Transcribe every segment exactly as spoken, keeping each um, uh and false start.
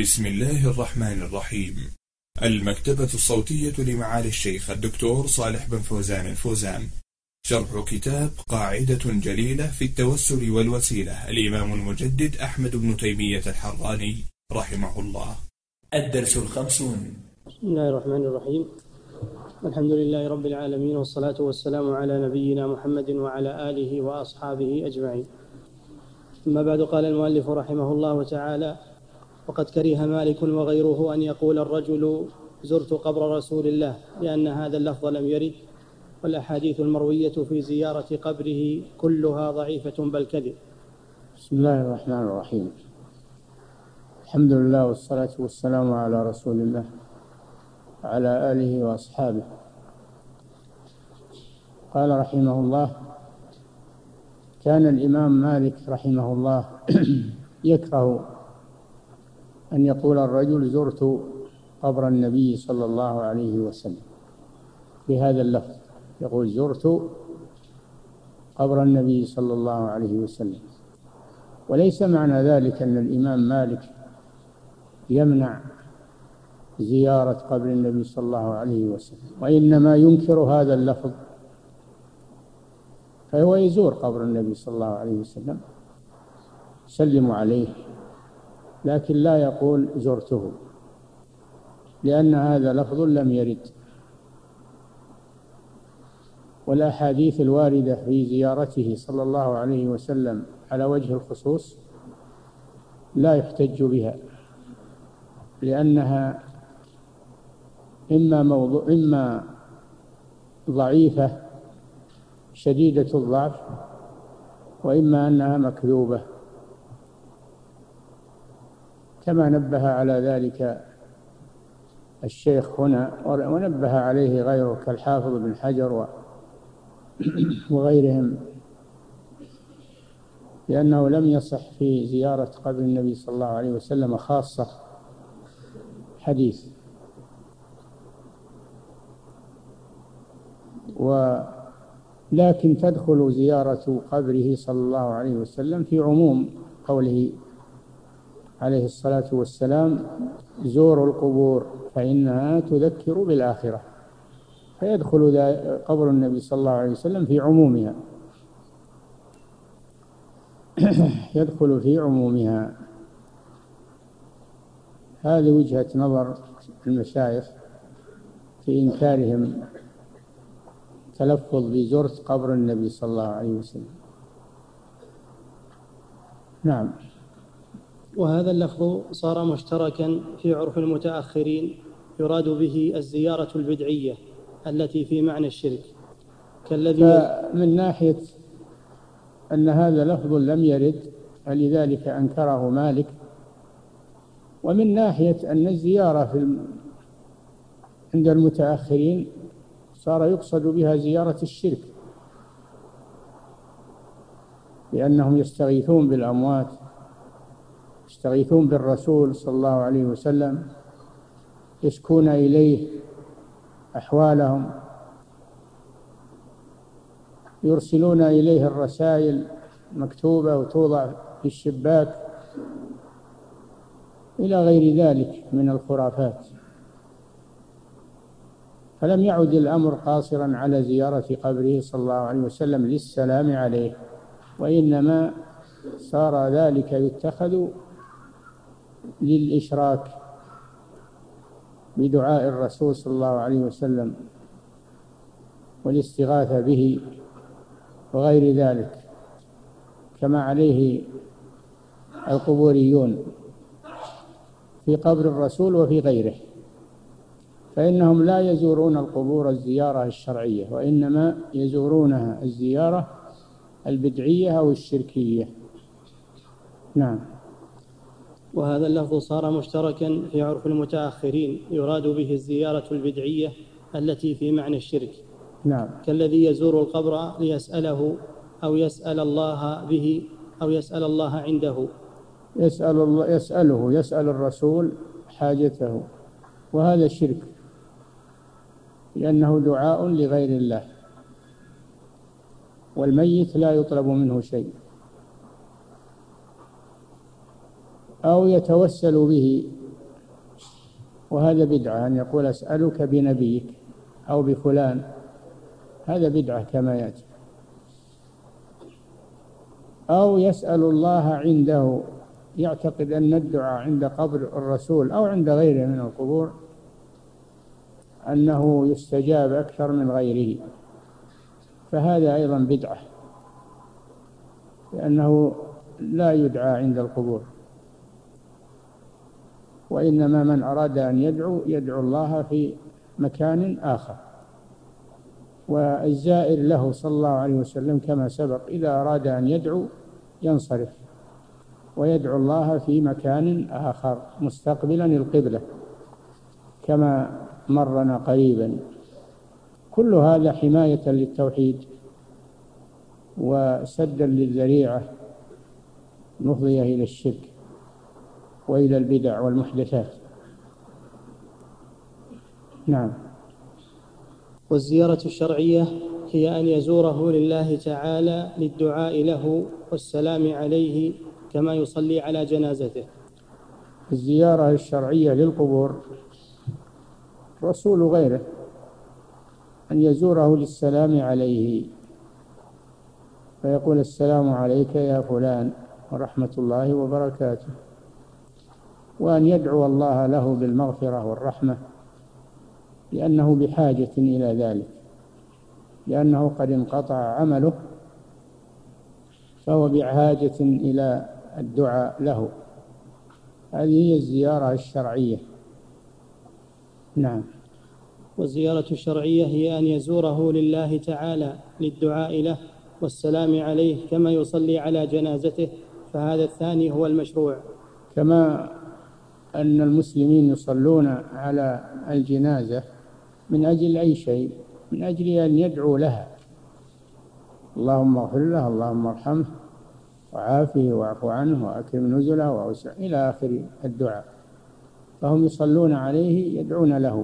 بسم الله الرحمن الرحيم. المكتبة الصوتية لمعالي الشيخ الدكتور صالح بن فوزان الفوزان، شرح كتاب قاعدة جليلة في التوسل والوسيلة، الإمام المجدد أحمد بن تيمية الحراني رحمه الله. الدرس الخمسون. بسم الله الرحمن الرحيم. الحمد لله رب العالمين، والصلاة والسلام على نبينا محمد وعلى آله وأصحابه أجمعين. ثم بعد، قال المؤلف رحمه الله تعالى: وقد كره مالك وغيره أن يقول الرجل زرت قبر رسول الله، لأن هذا اللفظ لم يرد، والأحاديث المروية في زيارة قبره كلها ضعيفة بل كذب. بسم الله الرحمن الرحيم. الحمد لله والصلاة والسلام على رسول الله وعلى آله وأصحابه. قال رحمه الله: كان الإمام مالك رحمه الله يكره أن يقول الرجل زرت قبر النبي صلى الله عليه وسلم بهذا اللفظ، يقول زرت قبر النبي صلى الله عليه وسلم. وليس معنى ذلك أن الإمام مالك يمنع زيارة قبر النبي صلى الله عليه وسلم، وإنما ينكر هذا اللفظ، فهو يزور قبر النبي صلى الله عليه وسلم، يسلم عليه، لكن لا يقول زرته، لأن هذا لفظ لم يرد. والأحاديث الواردة في زيارته صلى الله عليه وسلم على وجه الخصوص لا يحتج بها، لأنها إما موضوع إما ضعيفة شديدة الضعف، وإما أنها مكذوبة، كما نبه على ذلك الشيخ هنا، ونبه عليه غيره كالحافظ بن حجر وغيرهم، لأنه لم يصح في زيارة قبر النبي صلى الله عليه وسلم خاصة حديث. ولكن تدخل زيارة قبره صلى الله عليه وسلم في عموم قوله عليه الصلاة والسلام: زوروا القبور فإنها تذكر بالآخرة، فيدخل قبر النبي صلى الله عليه وسلم في عمومها يدخل في عمومها. هذه وجهة نظر المشايخ في إنكارهم تلفظ بزرت قبر النبي صلى الله عليه وسلم. نعم. وهذا اللفظ صار مشتركا في عرف المتأخرين، يراد به الزيارة البدعية التي في معنى الشرك، كالذي من ناحية أن هذا لفظ لم يرد فلذلك أنكره مالك، ومن ناحية أن الزيارة في عند المتأخرين صار يقصد بها زيارة الشرك، لأنهم يستغيثون بالأموات، يستغيثون بالرسول صلى الله عليه وسلم، يشكون إليه أحوالهم، يرسلون إليه الرسائل مكتوبة وتوضع في الشباك إلى غير ذلك من الخرافات. فلم يعد الأمر قاصرا على زيارة قبره صلى الله عليه وسلم للسلام عليه، وإنما صار ذلك يتخذ للإشراك بدعاء الرسول صلى الله عليه وسلم والاستغاثة به وغير ذلك، كما عليه القبوريون في قبر الرسول وفي غيره، فإنهم لا يزورون القبور الزيارة الشرعية، وإنما يزورونها الزيارة البدعية أو الشركية. نعم. وهذا اللفظ صار مشتركا في عرف المتأخرين، يراد به الزيارة البدعية التي في معنى الشرك. نعم. كالذي يزور القبر ليسأله أو يسأل الله به أو يسأل الله عنده، يسأل الله يسأله يسأل الرسول حاجته، وهذا شرك، لأنه دعاء لغير الله، والميت لا يطلب منه شيء. أو يتوسل به وهذا بدعة، أن يقول أسألك بنبيك أو بفلان، هذا بدعة كما يأتي. أو يسأل الله عنده، يعتقد أن الدعاء عند قبر الرسول أو عند غيره من القبور أنه يستجاب أكثر من غيره، فهذا أيضا بدعة، لأنه لا يدعى عند القبور، وإنما من أراد أن يدعو يدعو الله في مكان آخر. والزائر له صلى الله عليه وسلم كما سبق إذا أراد أن يدعو ينصرف ويدعو الله في مكان آخر مستقبلا القبلة كما مرنا قريبا. كل هذا حماية للتوحيد وسدا للذريعة مفضية إلى الشرك وإلى البدع والمحدثات. نعم. والزيارة الشرعية هي أن يزوره لله تعالى للدعاء له والسلام عليه كما يصلي على جنازته. الزيارة الشرعية للقبور رسول غيره أن يزوره للسلام عليه، فيقول السلام عليك يا فلان ورحمة الله وبركاته، وأن يدعو الله له بالمغفرة والرحمة لأنه بحاجة إلى ذلك، لأنه قد انقطع عمله فهو بحاجة إلى الدعاء له. هذه هي الزيارة الشرعية. نعم. والزيارة الشرعية هي أن يزوره لله تعالى للدعاء له والسلام عليه كما يصلي على جنازته، فهذا الثاني هو المشروع. كما أن المسلمين يصلون على الجنازة من أجل أي شيء، من أجل أن يدعو لها، اللهم اغفر له، اللهم ارحمه وعافه واعف عنه وأكرم نزله وأوسع إلى آخر الدعاء، فهم يصلون عليه يدعون له.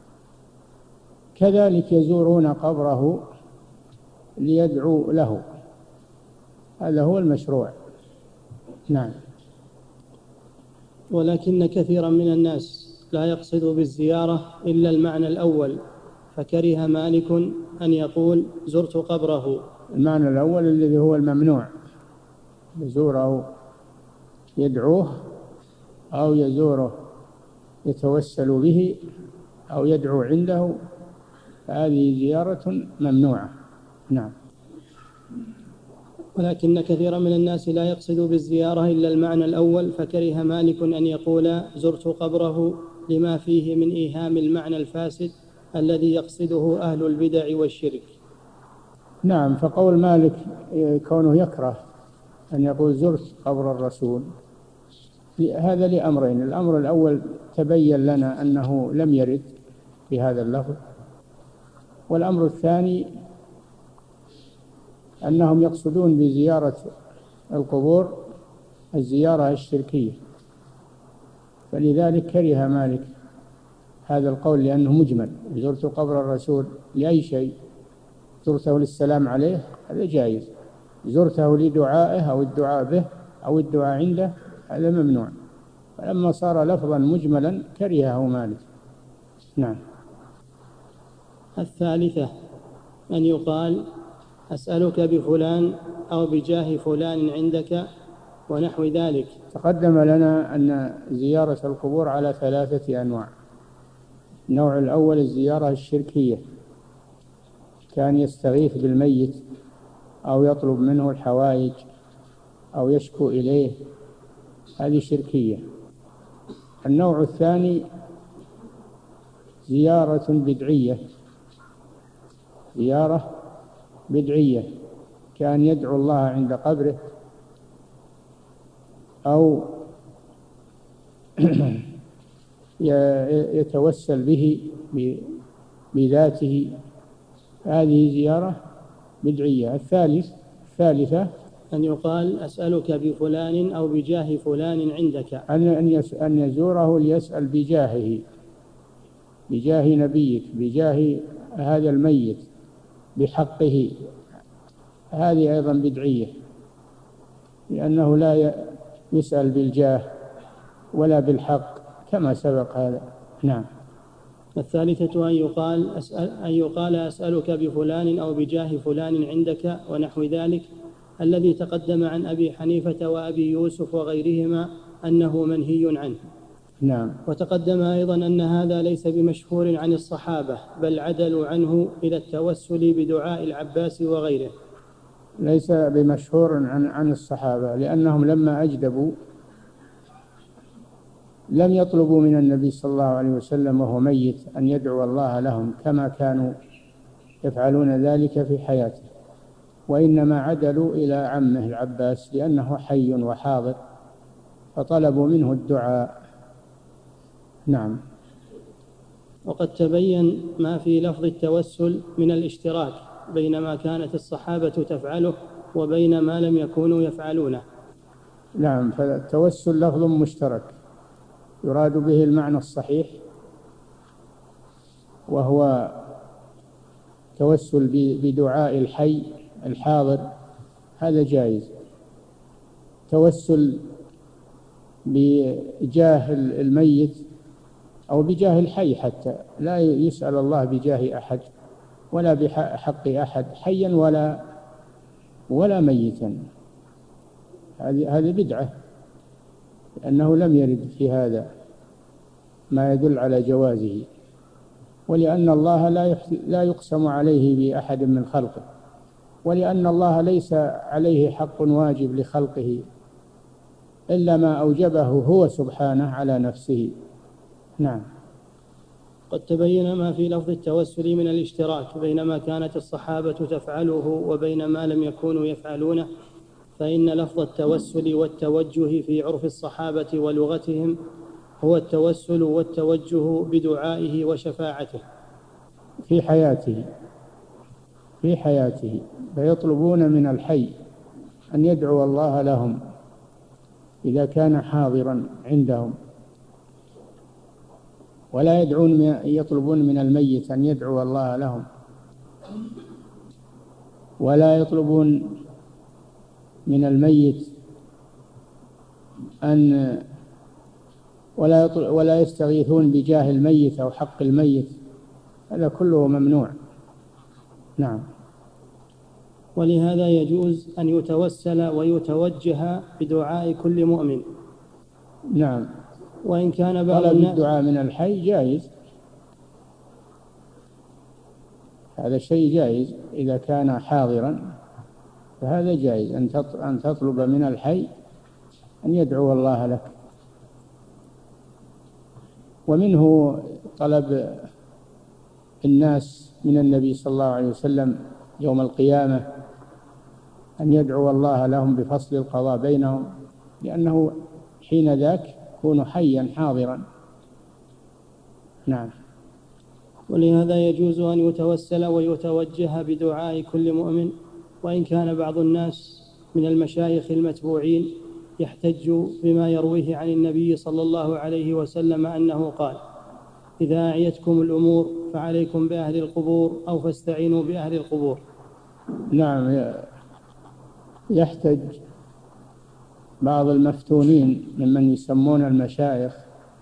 كذلك يزورون قبره ليدعوا له، هذا هو المشروع. نعم. ولكن كثيرا من الناس لا يقصد بالزيارة إلا المعنى الأول، فكره مالك أن يقول زرت قبره. المعنى الأول الذي هو الممنوع، يزوره يدعوه أو يزوره يتوسل به أو يدعو عنده، هذه زيارة ممنوعة. نعم. ولكن كثيرا من الناس لا يقصد بالزيارة إلا المعنى الأول، فكره مالك أن يقول زرت قبره لما فيه من إيهام المعنى الفاسد الذي يقصده أهل البدع والشرك. نعم. فقول مالك كونه يكره أن يقول زرت قبر الرسول هذا لأمرين: الأمر الأول تبين لنا أنه لم يرد بهذا اللفظ، والأمر الثاني أنهم يقصدون بزيارة القبور الزيارة الشركية، فلذلك كره مالك هذا القول لأنه مجمل. زرت قبر الرسول لأي شيء، زرته للسلام عليه هذا جائز، زرته لدعائه أو الدعاء به أو الدعاء عنده هذا ممنوع. فلما صار لفظا مجملا كرهه مالك. نعم. الثالثة أن يقال أسألك بفلان أو بجاه فلان عندك ونحو ذلك. تقدم لنا أن زيارة القبور على ثلاثة أنواع. النوع الأول الزيارة الشركية، كان يستغيث بالميت أو يطلب منه الحوائج أو يشكو إليه، هذه شركية. النوع الثاني زيارة بدعية، زيارة بدعية كان يدعو الله عند قبره أو يتوسل به بذاته، هذه زيارة بدعية. الثالث الثالثة أن يقال أسألك بفلان أو بجاه فلان عندك، أن أن يزوره ليسأل بجاهه، بجاه نبيك، بجاه هذا الميت، بحقه، هذه أيضا بدعية، لأنه لا يسأل بالجاه ولا بالحق كما سبق هذا. نعم. الثالثة أن يقال أسأل, أن يقال أسألك بفلان أو بجاه فلان عندك ونحو ذلك، الذي تقدم عن أبي حنيفة وأبي يوسف وغيرهما أنه منهي عنه. نعم. وتقدم أيضا أن هذا ليس بمشهور عن الصحابة، بل عدلوا عنه إلى التوسل بدعاء العباس وغيره. ليس بمشهور عن عن الصحابة، لأنهم لما أجدبوا لم يطلبوا من النبي صلى الله عليه وسلم وهو ميت أن يدعو الله لهم كما كانوا يفعلون ذلك في حياته، وإنما عدلوا إلى عمه العباس لأنه حي وحاضر، فطلبوا منه الدعاء. نعم. وقد تبين ما في لفظ التوسل من الاشتراك بين ما كانت الصحابة تفعله وبين ما لم يكونوا يفعلونه. نعم. فالتوسل لفظ مشترك يراد به المعنى الصحيح، وهو توسل بدعاء الحي الحاضر، هذا جائز. توسل بجاه الميت أو بجاه الحي، حتى لا يسأل الله بجاه أحد ولا بحق أحد حيا ولا ولا ميتا، هذه بدعة، لأنه لم يرد في هذا ما يدل على جوازه، ولأن الله لا يقسم عليه بأحد من خلقه، ولأن الله ليس عليه حق واجب لخلقه إلا ما أوجبه هو سبحانه على نفسه. نعم. قد تبين ما في لفظ التوسل من الاشتراك بين ما كانت الصحابة تفعله وبين ما لم يكونوا يفعلونه، فإن لفظ التوسل والتوجه في عرف الصحابة ولغتهم هو التوسل والتوجه بدعائه وشفاعته في حياته في حياته فيطلبون من الحي أن يدعو الله لهم إذا كان حاضرا عندهم، ولا يدعون يطلبون من الميت أن يدعو الله لهم، ولا يطلبون من الميت أن ولا ولا يستغيثون بجاه الميت أو حق الميت، هذا كله ممنوع. نعم. ولهذا يجوز أن يتوسل ويتوجه بدعاء كل مؤمن. نعم. وإن كان بعض طلب الناس الدعاء من الحي جائز، هذا شيء جائز إذا كان حاضرا، فهذا جائز أن تطلب من الحي أن يدعو الله لك. ومنه طلب الناس من النبي صلى الله عليه وسلم يوم القيامة أن يدعو الله لهم بفصل القضاء بينهم، لأنه حين ذاك يكون حيا حاضرا. نعم. ولهذا يجوز أن يتوسل ويتوجه بدعاء كل مؤمن، وإن كان بعض الناس من المشايخ المتبوعين يحتج بما يرويه عن النبي صلى الله عليه وسلم أنه قال: إذا أعيتكم الأمور فعليكم بأهل القبور أو فاستعينوا بأهل القبور. نعم. يحتج بعض المفتونين ممن يسمون المشايخ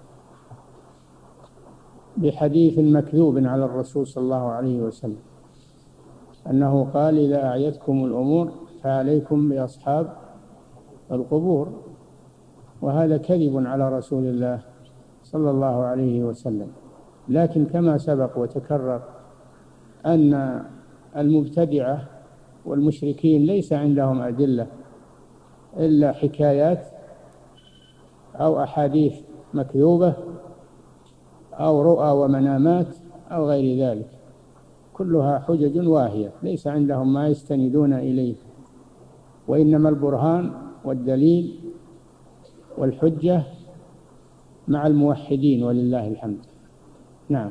بحديث مكذوب على الرسول صلى الله عليه وسلم، أنه قال: إذا أعيتكم الأمور فعليكم بأصحاب القبور، وهذا كذب على رسول الله صلى الله عليه وسلم. لكن كما سبق وتكرر أن المبتدعة والمشركين ليس عندهم أدلة إلا حكايات أو أحاديث مكذوبة أو رؤى ومنامات أو غير ذلك، كلها حجج واهية، ليس عندهم ما يستندون إليه، وإنما البرهان والدليل والحجة مع الموحدين ولله الحمد. نعم.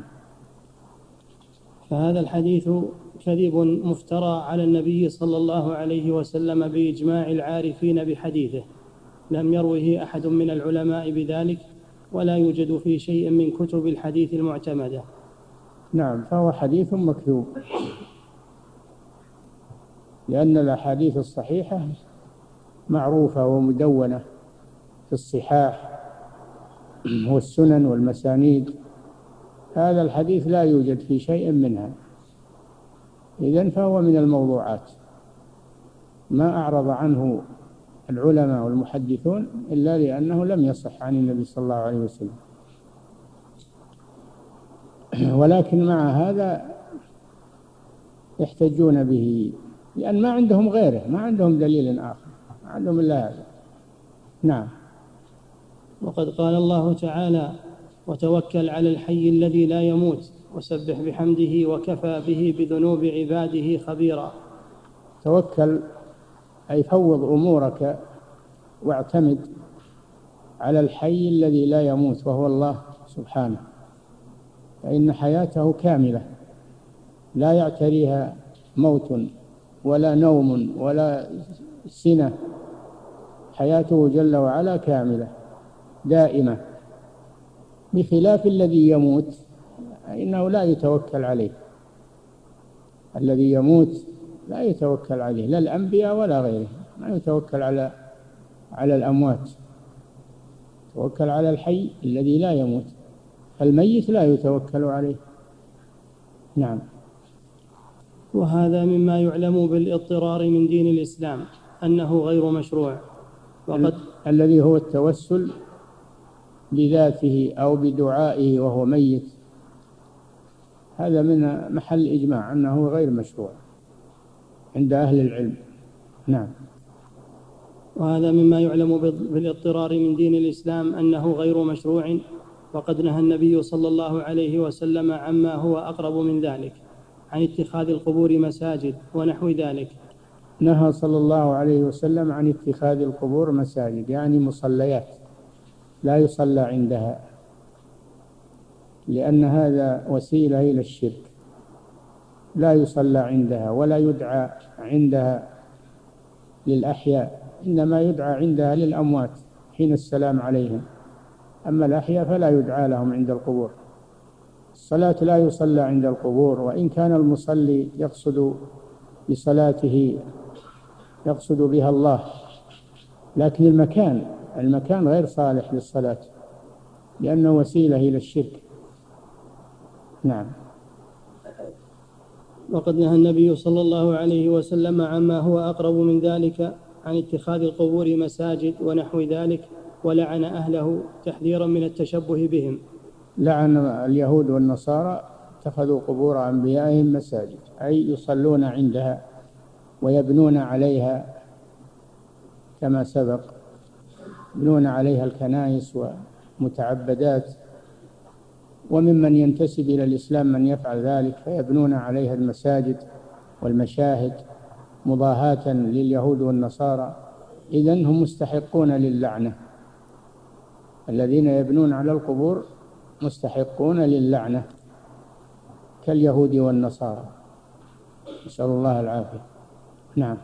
فهذا الحديث كذب مفترى على النبي صلى الله عليه وسلم بإجماع العارفين بحديثه، لم يروه أحد من العلماء بذلك، ولا يوجد في شيء من كتب الحديث المعتمدة. نعم. فهو حديث مكذوب، لأن الأحاديث الصحيحة معروفة ومدونة في الصحاح والسنن والمسانيد هذا الحديث لا يوجد في شيء منها، إذن فهو من الموضوعات، ما أعرض عنه العلماء والمحدثون إلا لأنه لم يصح عن النبي صلى الله عليه وسلم. ولكن مع هذا يحتجون به لأن ما عندهم غيره، ما عندهم دليل آخر، ما عندهم إلا هذا. نعم. وقد قال الله تعالى: وتوكل على الحي الذي لا يموت وسبح بحمده وكفى به بذنوب عباده خبيرا. توكل أي فوض أمورك واعتمد على الحي الذي لا يموت وهو الله سبحانه، فإن حياته كاملة لا يعتريها موت ولا نوم ولا سنة، حياته جل وعلا كاملة دائمة، بخلاف الذي يموت إنه لا يتوكل عليه. الذي يموت لا يتوكل عليه، لا الأنبياء ولا غيره، ما يتوكل على على الأموات، يتوكل على الحي الذي لا يموت، الميت لا يتوكل عليه. نعم. وهذا مما يعلم بالاضطرار من دين الإسلام أنه غير مشروع. وقد الذي هو التوسل بذاته أو بدعائه وهو ميت، هذا من محل إجماع أنه غير مشروع عند أهل العلم. نعم. وهذا مما يعلم بالاضطرار من دين الإسلام أنه غير مشروع، وقد نهى النبي صلى الله عليه وسلم عما هو أقرب من ذلك، عن اتخاذ القبور مساجد ونحو ذلك. نهى صلى الله عليه وسلم عن اتخاذ القبور مساجد، يعني مصليات لا يصلى عندها، لأن هذا وسيلة إلى الشرك، لا يصلى عندها ولا يدعى عندها للأحياء، إنما يدعى عندها للأموات حين السلام عليهم، أما الأحياء فلا يدعى لهم عند القبور. الصلاة لا يصلى عند القبور، وإن كان المصلي يقصد بصلاته يقصد بها الله، لكن المكان المكان غير صالح للصلاة لأنه وسيلة إلى الشرك. نعم. وقد نهى النبي صلى الله عليه وسلم عما هو أقرب من ذلك، عن اتخاذ القبور مساجد ونحو ذلك، ولعن أهله تحذيرا من التشبه بهم. لعن اليهود والنصارى اتخذوا قبور أنبيائهم مساجد، أي يصلون عندها ويبنون عليها كما سبق، يبنون عليها الكنائس ومتعبدات، وممن ينتسب إلى الإسلام من يفعل ذلك، فيبنون عليها المساجد والمشاهد مضاهاة لليهود والنصارى. إذن هم مستحقون للعنة، الذين يبنون على القبور مستحقون للعنة كاليهود والنصارى، نسأل الله العافية. نعم.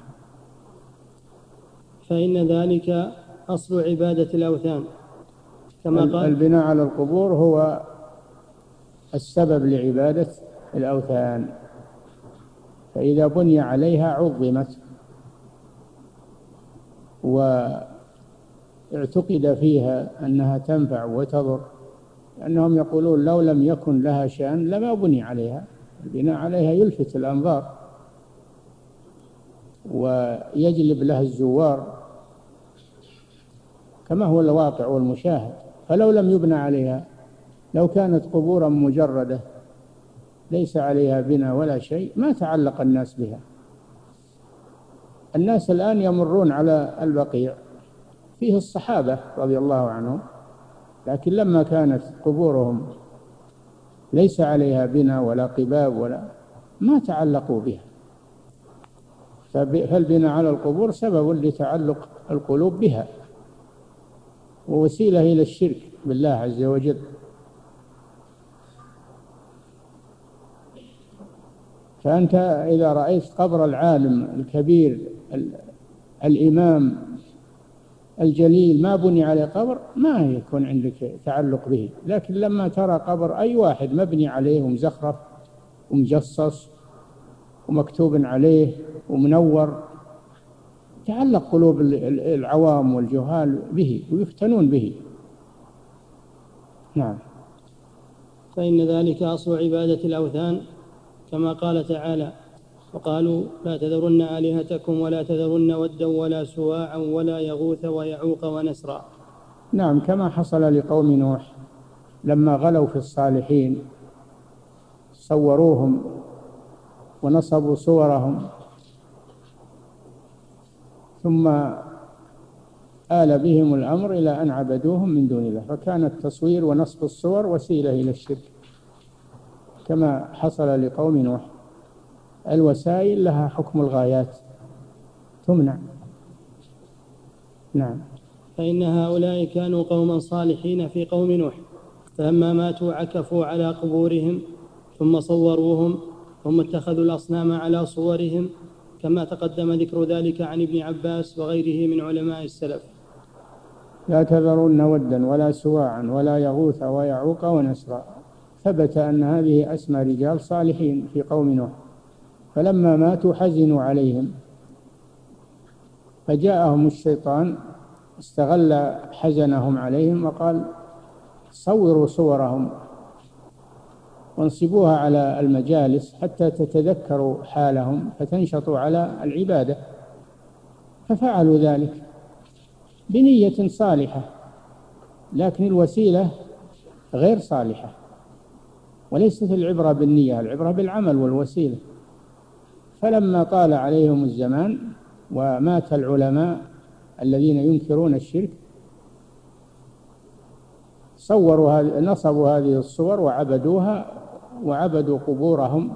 فإن ذلك أصل عبادة الأوثان، كما قال البناء على القبور هو السبب لعبادة الأوثان، فإذا بني عليها عظمت واعتقد فيها أنها تنفع وتضر، لأنهم يقولون لو لم يكن لها شأن لما بني عليها. البناء عليها يلفت الأنظار ويجلب لها الزوار كما هو الواقع والمشاهد. فلو لم يبنى عليها، لو كانت قبورا مجردة ليس عليها بناء ولا شيء، ما تعلق الناس بها. الناس الآن يمرون على البقيع فيه الصحابة رضي الله عنهم، لكن لما كانت قبورهم ليس عليها بناء ولا قباب ولا ما تعلقوا بها. فالبناء على القبور سبب لتعلق القلوب بها ووسيلة إلى الشرك بالله عز وجل. فأنت إذا رأيت قبر العالم الكبير الإمام الجليل ما بني عليه قبر، ما يكون عندك تعلق به. لكن لما ترى قبر أي واحد مبني عليه ومزخرف ومجصص ومكتوب عليه ومنور، تعلق قلوب العوام والجهال به ويفتنون به. نعم. فإن ذلك أصل عبادة الأوثان، كما قال تعالى: وقالوا لا تذرن آلهتكم ولا تذرن ودا ولا سواعا ولا يغوث ويعوق ونسرا. نعم، كما حصل لقوم نوح لما غلوا في الصالحين صوروهم ونصبوا صورهم، ثم آل بهم الأمر إلى أن عبدوهم من دون الله، فكان التصوير ونصب الصور وسيلة إلى الشرك، كما حصل لقوم نوح. الوسائل لها حكم الغايات، تمنع. نعم. فإن هؤلاء كانوا قوما صالحين في قوم نوح، فلما ماتوا عكفوا على قبورهم ثم صوروهم، ثم اتخذوا الأصنام على صورهم، كما تقدم ذكر ذلك عن ابن عباس وغيره من علماء السلف. لا تذرن ودا ولا سواعا ولا يغوث ويعوق ونسرا. ثبت أن هذه أسماء رجال صالحين في قوم نوح، فلما ماتوا حزنوا عليهم، فجاءهم الشيطان استغل حزنهم عليهم وقال: صوروا صورهم وانصبوها على المجالس حتى تتذكروا حالهم فتنشطوا على العبادة. ففعلوا ذلك بنية صالحة، لكن الوسيلة غير صالحة، وليست العبرة بالنية، العبرة بالعمل والوسيلة. فلما طال عليهم الزمان ومات العلماء الذين ينكرون الشرك صوروا هذه نصبوا هذه الصور وعبدوها وعبدوا قبورهم،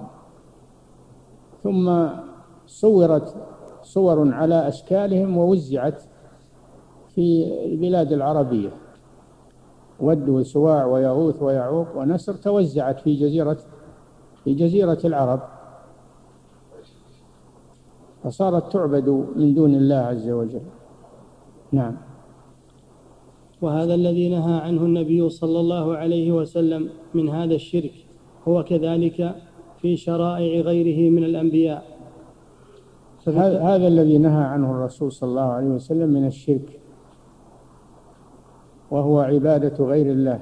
ثم صورت صور على أشكالهم ووزعت في البلاد العربية. ود وسواع ويغوث ويعوق ونسر توزعت في جزيرة في جزيرة العرب، فصارت تعبد من دون الله عز وجل. نعم. وهذا الذي نهى عنه النبي صلى الله عليه وسلم من هذا الشرك هو كذلك في شرائع غيره من الأنبياء. هذا الذي نهى عنه الرسول صلى الله عليه وسلم من الشرك، وهو عبادة غير الله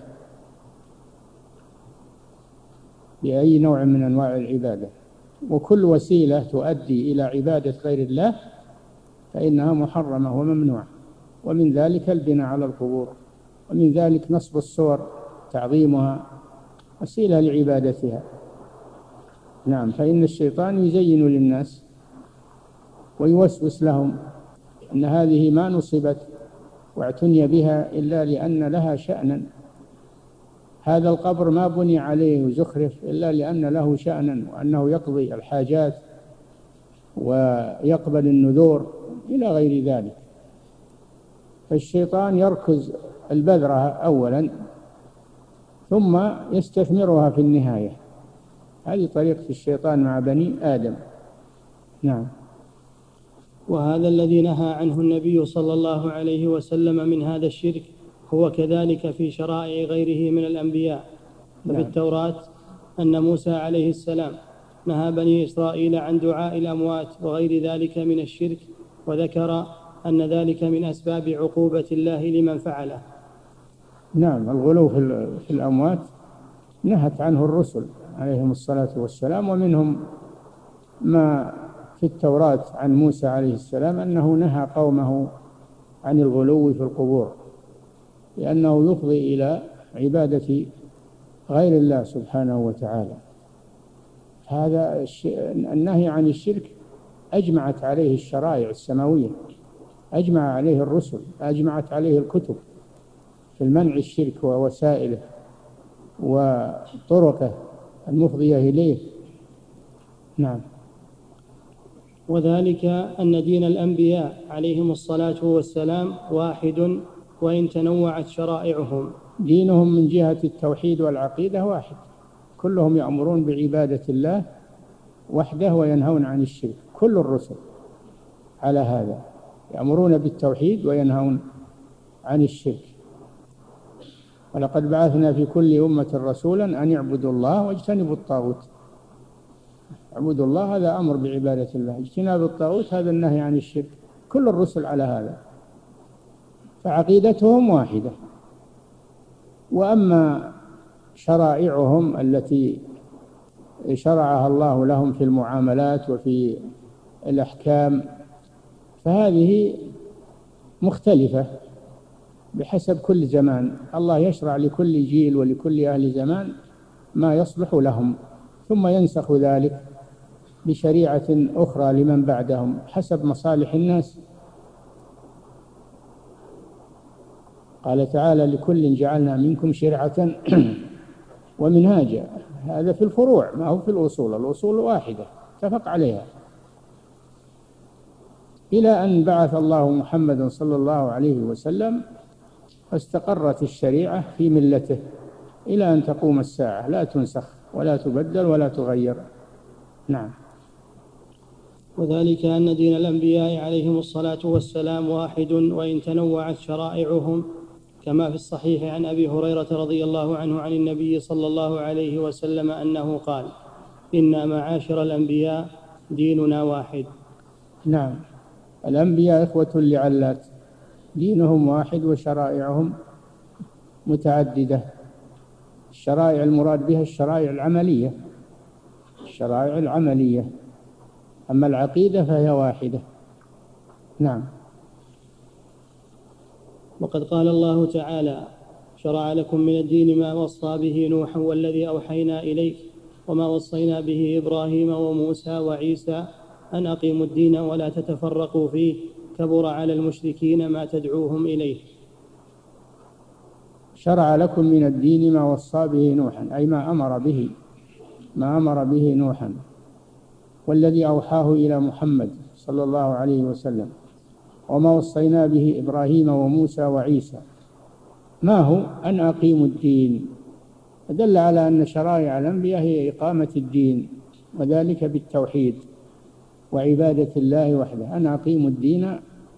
بأي نوع من أنواع العبادة، وكل وسيلة تؤدي إلى عبادة غير الله فإنها محرمة وممنوعة. ومن ذلك البناء على القبور، ومن ذلك نصب الصور تعظيمها وسيلة لعبادتها. نعم. فإن الشيطان يزين للناس ويوسوس لهم أن هذه ما نصبت واعتني بها إلا لأن لها شأنا، هذا القبر ما بني عليه زخرف إلا لأن له شأنا، وأنه يقضي الحاجات ويقبل النذور إلى غير ذلك. فالشيطان يركز البذرة أولا ثم يستثمرها في النهاية. هذه طريقة الشيطان مع بني آدم. نعم. وهذا الذي نهى عنه النبي صلى الله عليه وسلم من هذا الشرك هو كذلك في شرائع غيره من الأنبياء. ففي التوراة أن موسى عليه السلام نهى بني إسرائيل عن دعاء الأموات وغير ذلك من الشرك، وذكر أن ذلك من أسباب عقوبة الله لمن فعله. نعم. الغلو في الأموات نهت عنه الرسل عليهم الصلاة والسلام، ومنهم ما في التوراة عن موسى عليه السلام أنه نهى قومه عن الغلو في القبور، لأنه يفضي إلى عبادة غير الله سبحانه وتعالى. هذا النهي عن الشرك أجمعت عليه الشرائع السماوية، أجمع عليه الرسل، أجمعت عليه الكتب في المنع الشرك ووسائله وطرقه المفضية إليه. نعم. وذلك أن دين الأنبياء عليهم الصلاة والسلام واحد وإن تنوعت شرائعهم. دينهم من جهة التوحيد والعقيدة واحد، كلهم يأمرون بعبادة الله وحده وينهون عن الشرك. كل الرسل على هذا يأمرون بالتوحيد وينهون عن الشرك. ولقد بعثنا في كل أمة رسولا أن يعبدوا الله واجتنبوا الطاغوت. اعبدوا الله هذا أمر بعبادة الله، اجتناب الطاغوت هذا النهي عن الشرك. كل الرسل على هذا، فعقيدتهم واحدة. وأما شرائعهم التي شرعها الله لهم في المعاملات وفي الأحكام، فهذه مختلفة بحسب كل زمان. الله يشرع لكل جيل ولكل أهل زمان ما يصلح لهم، ثم ينسخ ذلك بشريعة أخرى لمن بعدهم حسب مصالح الناس. قال تعالى: لكل جعلنا منكم شرعة ومنهاجا. هذا في الفروع ما هو في الأصول، الأصول واحدة اتفق عليها، إلى أن بعث الله محمدا صلى الله عليه وسلم فاستقرت الشريعة في ملته إلى أن تقوم الساعة، لا تنسخ ولا تبدل ولا تغير. نعم. وذلك أن دين الأنبياء عليهم الصلاة والسلام واحد، وإن تنوعت شرائعهم، كما في الصحيح عن أبي هريرة رضي الله عنه عن النبي صلى الله عليه وسلم أنه قال: إنا معاشر الأنبياء ديننا واحد. نعم، الأنبياء إخوة لعلات، دينهم واحد وشرائعهم متعددة. الشرائع المراد بها الشرائع العملية، الشرائع العملية، أما العقيدة فهي واحدة. نعم. وقد قال الله تعالى: شرع لكم من الدين ما وصى به نوحا والذي أوحينا إليك وما وصينا به إبراهيم وموسى وعيسى أن أقيموا الدين ولا تتفرقوا فيه كبر على المشركين ما تدعوهم إليه. شرع لكم من الدين ما وصى به نوحا، أي ما أمر به ما أمر به نوحا، والذي أوحاه إلى محمد صلى الله عليه وسلم، وما وصينا به إبراهيم وموسى وعيسى. ما هو؟ أن أقيموا الدين. دل على أن شرائع الأنبياء هي إقامة الدين، وذلك بالتوحيد وعبادة الله وحده، أن أقيموا الدين.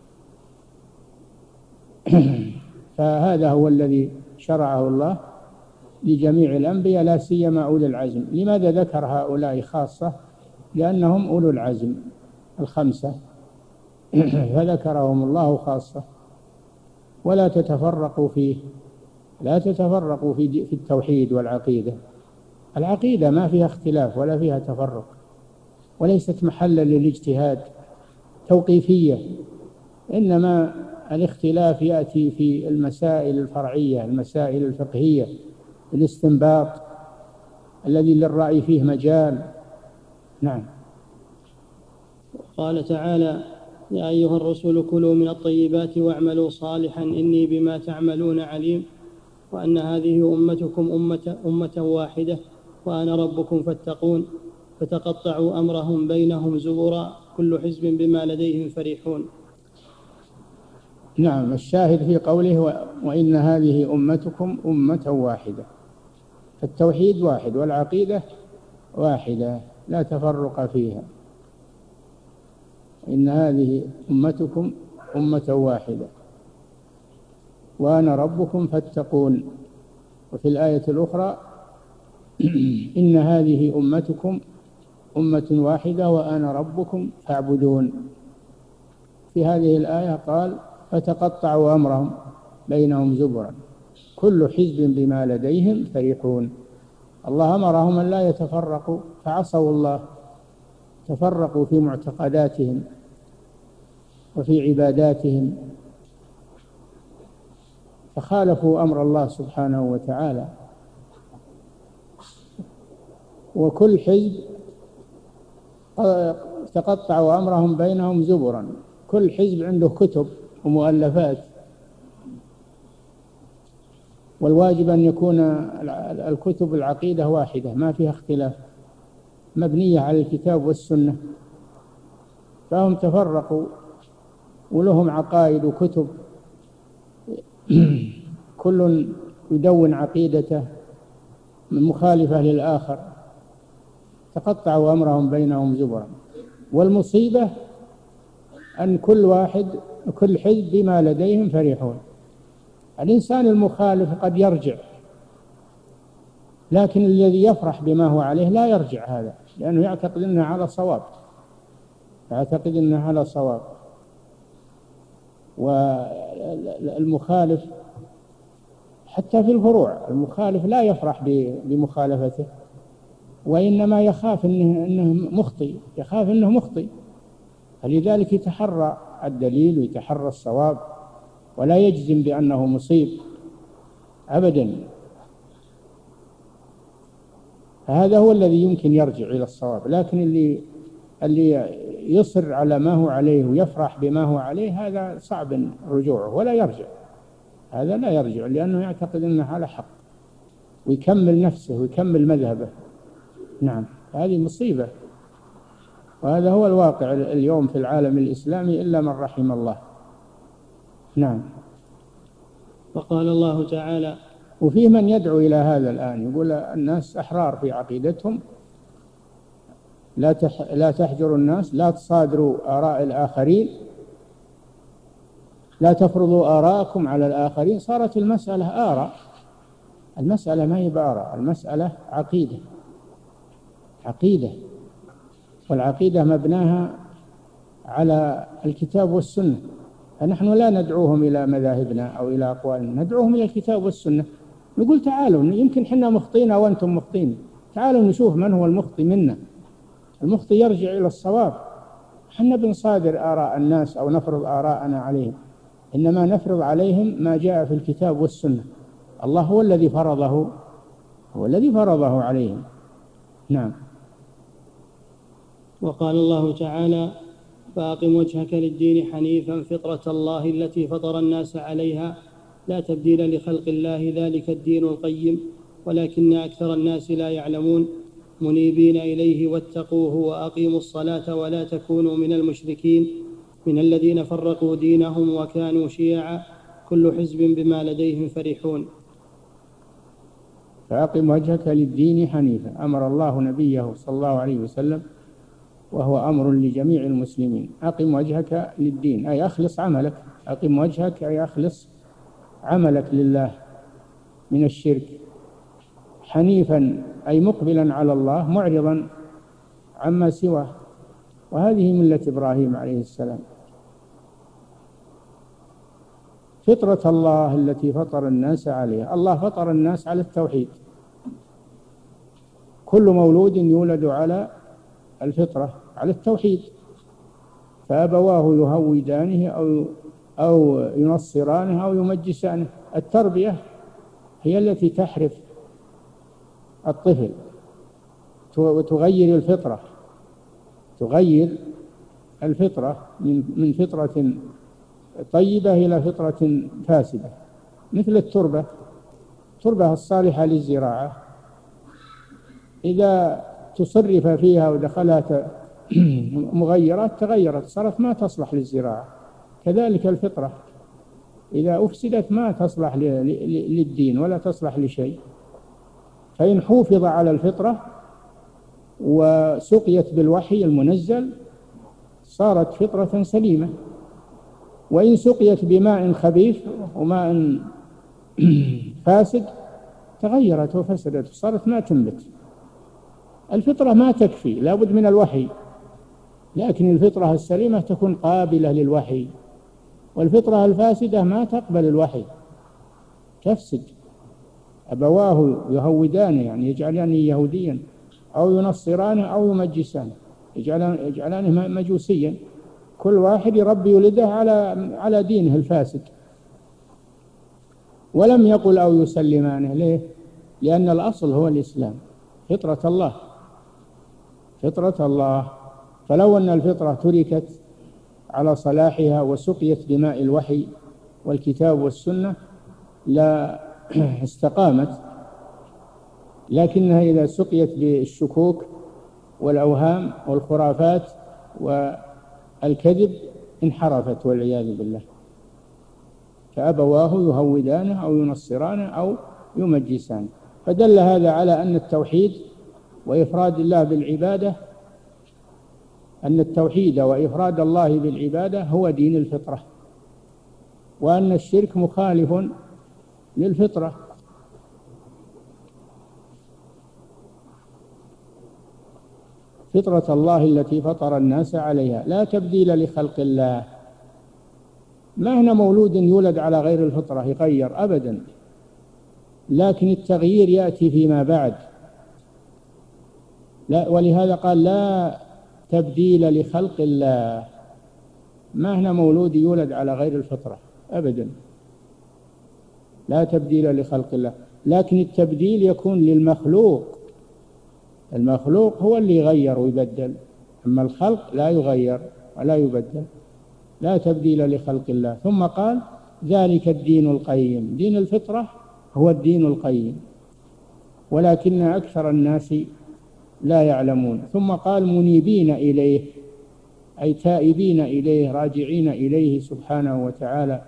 فهذا هو الذي شرعه الله لجميع الأنبياء، لا سيما أولي العزم. لماذا ذكر هؤلاء خاصة؟ لأنهم أولو العزم الخمسة فذكرهم الله خاصة. ولا تتفرقوا فيه، لا تتفرقوا في التوحيد والعقيدة. العقيدة ما فيها اختلاف ولا فيها تفرق، وليست محلا للاجتهاد توقيفية، إنما الاختلاف يأتي في المسائل الفرعية، المسائل الفقهية، الاستنباط الذي للرأي فيه مجال. نعم. قال تعالى: يا أيها الرسل كلوا من الطيبات واعملوا صالحا إني بما تعملون عليم، وأن هذه أمتكم أمة, أمة واحدة وأنا ربكم فاتقون، فتقطعوا أمرهم بينهم زبرا كل حزب بما لديهم فرحون. نعم، الشاهد في قوله وإن هذه أمتكم أمة واحدة، فالتوحيد واحد والعقيدة واحدة لا تفرق فيها. إن هذه أمتكم أمة واحدة وأنا ربكم فاتقون. وفي الآية الأخرى إن هذه أمتكم أمة واحدة وأنا ربكم فاعبدون. في هذه الآية قال فتقطعوا أمرهم بينهم زبرا كل حزب بما لديهم فرحون. الله أمرهم أن لا يتفرقوا فعصوا الله، تفرقوا في معتقداتهم وفي عباداتهم، فخالفوا أمر الله سبحانه وتعالى. وكل حزب تقطعوا أمرهم بينهم زبرا، كل حزب عنده كتب ومؤلفات، والواجب أن يكون الكتب العقيدة واحدة ما فيها اختلاف، مبنية على الكتاب والسنة. فهم تفرقوا ولهم عقائد وكتب، كل يدون عقيدته مخالفة للآخر، تقطعوا أمرهم بينهم زبرا. والمصيبة أن كل واحد كل حزب بما لديهم فرحون. الإنسان المخالف قد يرجع، لكن الذي يفرح بما هو عليه لا يرجع، هذا لأنه يعتقد أنه على صواب، يعتقد أنه على صواب. والمخالف حتى في الفروع المخالف لا يفرح بمخالفته، وإنما يخاف إنه, إنه مخطئ، يخاف إنه مخطئ، فلذلك يتحرى الدليل ويتحرى الصواب ولا يجزم بأنه مصيب أبدا. فهذا هو الذي يمكن يرجع إلى الصواب، لكن اللي اللي يصر على ما هو عليه ويفرح بما هو عليه هذا صعب رجوعه ولا يرجع، هذا لا يرجع لأنه يعتقد أنه على حق ويكمل نفسه ويكمل مذهبه. نعم، هذه مصيبة، وهذا هو الواقع اليوم في العالم الإسلامي إلا من رحم الله. نعم. وقال الله تعالى: وفيه من يدعو إلى هذا الآن، يقول الناس أحرار في عقيدتهم، لا تح... لا تحجروا الناس، لا تصادروا آراء الآخرين، لا تفرضوا آراءكم على الآخرين. صارت المسألة آراء، المسألة ما هي بآراء، المسألة عقيدة، عقيدة، والعقيدة مبناها على الكتاب والسنة، فنحن لا ندعوهم إلى مذاهبنا أو إلى أقوالنا، ندعوهم إلى الكتاب والسنة. نقول تعالوا، يمكن حنا مخطئين وأنتم مخطئين، تعالوا نشوف من هو المخطئ منا، المخطئ يرجع إلى الصواب. حنا بنصادر آراء الناس أو نفرض آراءنا عليهم، إنما نفرض عليهم ما جاء في الكتاب والسنة، الله هو الذي فرضه، هو الذي فرضه عليهم. نعم. وقال الله تعالى: فأقم وجهك للدين حنيفا فطرة الله التي فطر الناس عليها لا تبديل لخلق الله ذلك الدين القيم ولكن أكثر الناس لا يعلمون منيبين إليه واتقوه وأقيموا الصلاة ولا تكونوا من المشركين من الذين فرقوا دينهم وكانوا شيعا كل حزب بما لديهم فرحون. فأقم وجهك للدين حنيفا، أمر الله نبيه صلى الله عليه وسلم، وهو أمر لجميع المسلمين. أقم وجهك للدين أي أخلص عملك، أقم وجهك أي أخلص عملك لله من الشرك، حنيفا أي مقبلا على الله معرضا عما سواه، وهذه ملة إبراهيم عليه السلام. فطرة الله التي فطر الناس عليها، الله فطر الناس على التوحيد، كل مولود يولد على الفطرة على التوحيد، فأبواه يهودانه أو أو ينصرانه أو يمجسانه. التربية هي التي تحرف الطفل وتغير الفطرة، تغير الفطرة من من فطرة طيبة إلى فطرة فاسدة، مثل التربة، التربة الصالحة للزراعة إذا تصرف فيها ودخلت مغيرات تغيرت، صارت ما تصلح للزراعة. كذلك الفطرة إذا أفسدت ما تصلح للدين ولا تصلح لشيء، فإن حوفظ على الفطرة وسقيت بالوحي المنزل صارت فطرة سليمة، وإن سقيت بماء خبيث وماء فاسد تغيرت وفسدت وصارت ما تنبت. الفطرة ما تكفي، لا بد من الوحي، لكن الفطرة السليمة تكون قابلة للوحي، والفطرة الفاسدة ما تقبل الوحي تفسد. أبواه يهودانه يعني يجعلانه يهوديا أو ينصرانه أو يمجسانه، يجعلانه مجوسيا، كل واحد يربي ولده على على دينه الفاسد. ولم يقل أو يسلمانه، ليه؟ لأن الأصل هو الإسلام، فطرة الله، فطرة الله. فلو أن الفطرة تركت على صلاحها وسقيت بماء الوحي والكتاب والسنة لا استقامت، لكنها إذا سقيت بالشكوك والأوهام والخرافات والكذب انحرفت والعياذ بالله. فأبواه يهودانه أو ينصرانه أو يمجسانه. فدل هذا على أن التوحيد وإفراد الله بالعبادة، أن التوحيد وإفراد الله بالعبادة هو دين الفطرة، وأن الشرك مخالف للفطرة. فطرة الله التي فطر الناس عليها لا تبديل لخلق الله. ما هنا مولود يولد على غير الفطرة يغير أبدا، لكن التغيير يأتي فيما بعد. لا، ولهذا قال لا تبديل لخلق الله، ما هنا مولود يولد على غير الفطرة أبدا، لا تبديل لخلق الله. لكن التبديل يكون للمخلوق، المخلوق هو اللي يغير ويبدل، أما الخلق لا يغير ولا يبدل. لا تبديل لخلق الله. ثم قال ذلك الدين القيم، دين الفطرة هو الدين القيم، ولكن أكثر الناس لا يعلمون. ثم قال منيبين إليه، أي تائبين إليه راجعين إليه سبحانه وتعالى،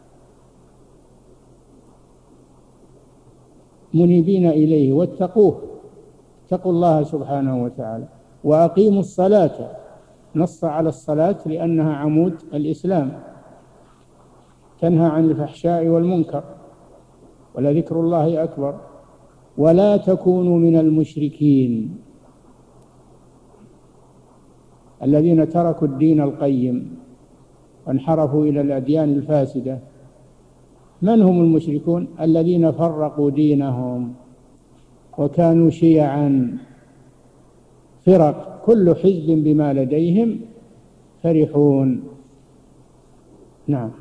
منيبين إليه واتقوه، اتقوا الله سبحانه وتعالى. وأقيموا الصلاة، نص على الصلاة لأنها عمود الإسلام، تنهى عن الفحشاء والمنكر، ولذكر الله أكبر. ولا تكونوا من المشركين الذين تركوا الدين القيم وانحرفوا إلى الأديان الفاسدة. من هم المشركون؟ الذين فرقوا دينهم وكانوا شيعا فرق، كل حزب بما لديهم فرحون. نعم.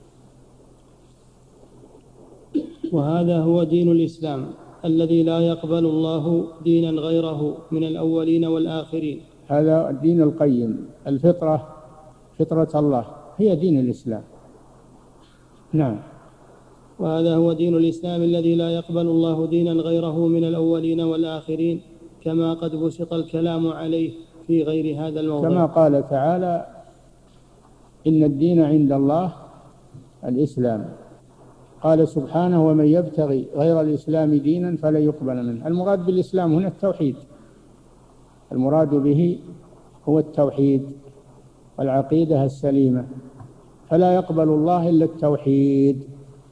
وهذا هو دين الإسلام الذي لا يقبل الله دينا غيره من الأولين والآخرين. هذا الدين القيم، الفطرة، فطرة الله هي دين الإسلام. نعم. وهذا هو دين الإسلام الذي لا يقبل الله دينا غيره من الأولين والآخرين، كما قد بسط الكلام عليه في غير هذا الموضوع، كما قال تعالى إن الدين عند الله الإسلام. قال سبحانه ومن يبتغي غير الإسلام دينا فلا يقبل منه. المراد بالإسلام هنا التوحيد، المراد به هو التوحيد والعقيدة السليمة، فلا يقبل الله إلا التوحيد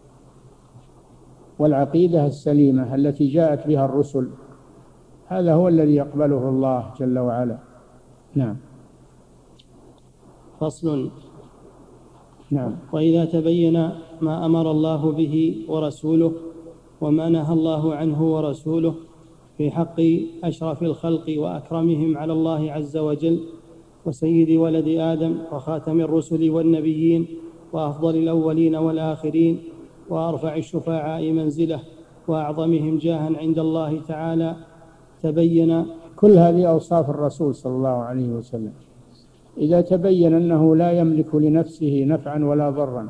والعقيدة السليمة التي جاءت بها الرسل، هذا هو الذي يقبله الله جل وعلا. نعم. فصل. نعم. وإذا تبين ما أمر الله به ورسوله وما نهى الله عنه ورسوله في حق أشرف الخلق وأكرمهم على الله عز وجل وسيد ولد آدم وخاتم الرسل والنبيين وأفضل الأولين والآخرين وأرفع الشفعاء منزله وأعظمهم جاها عند الله تعالى، تبين كل هذه أوصاف الرسول صلى الله عليه وسلم. إذا تبين أنه لا يملك لنفسه نفعا ولا ضرا،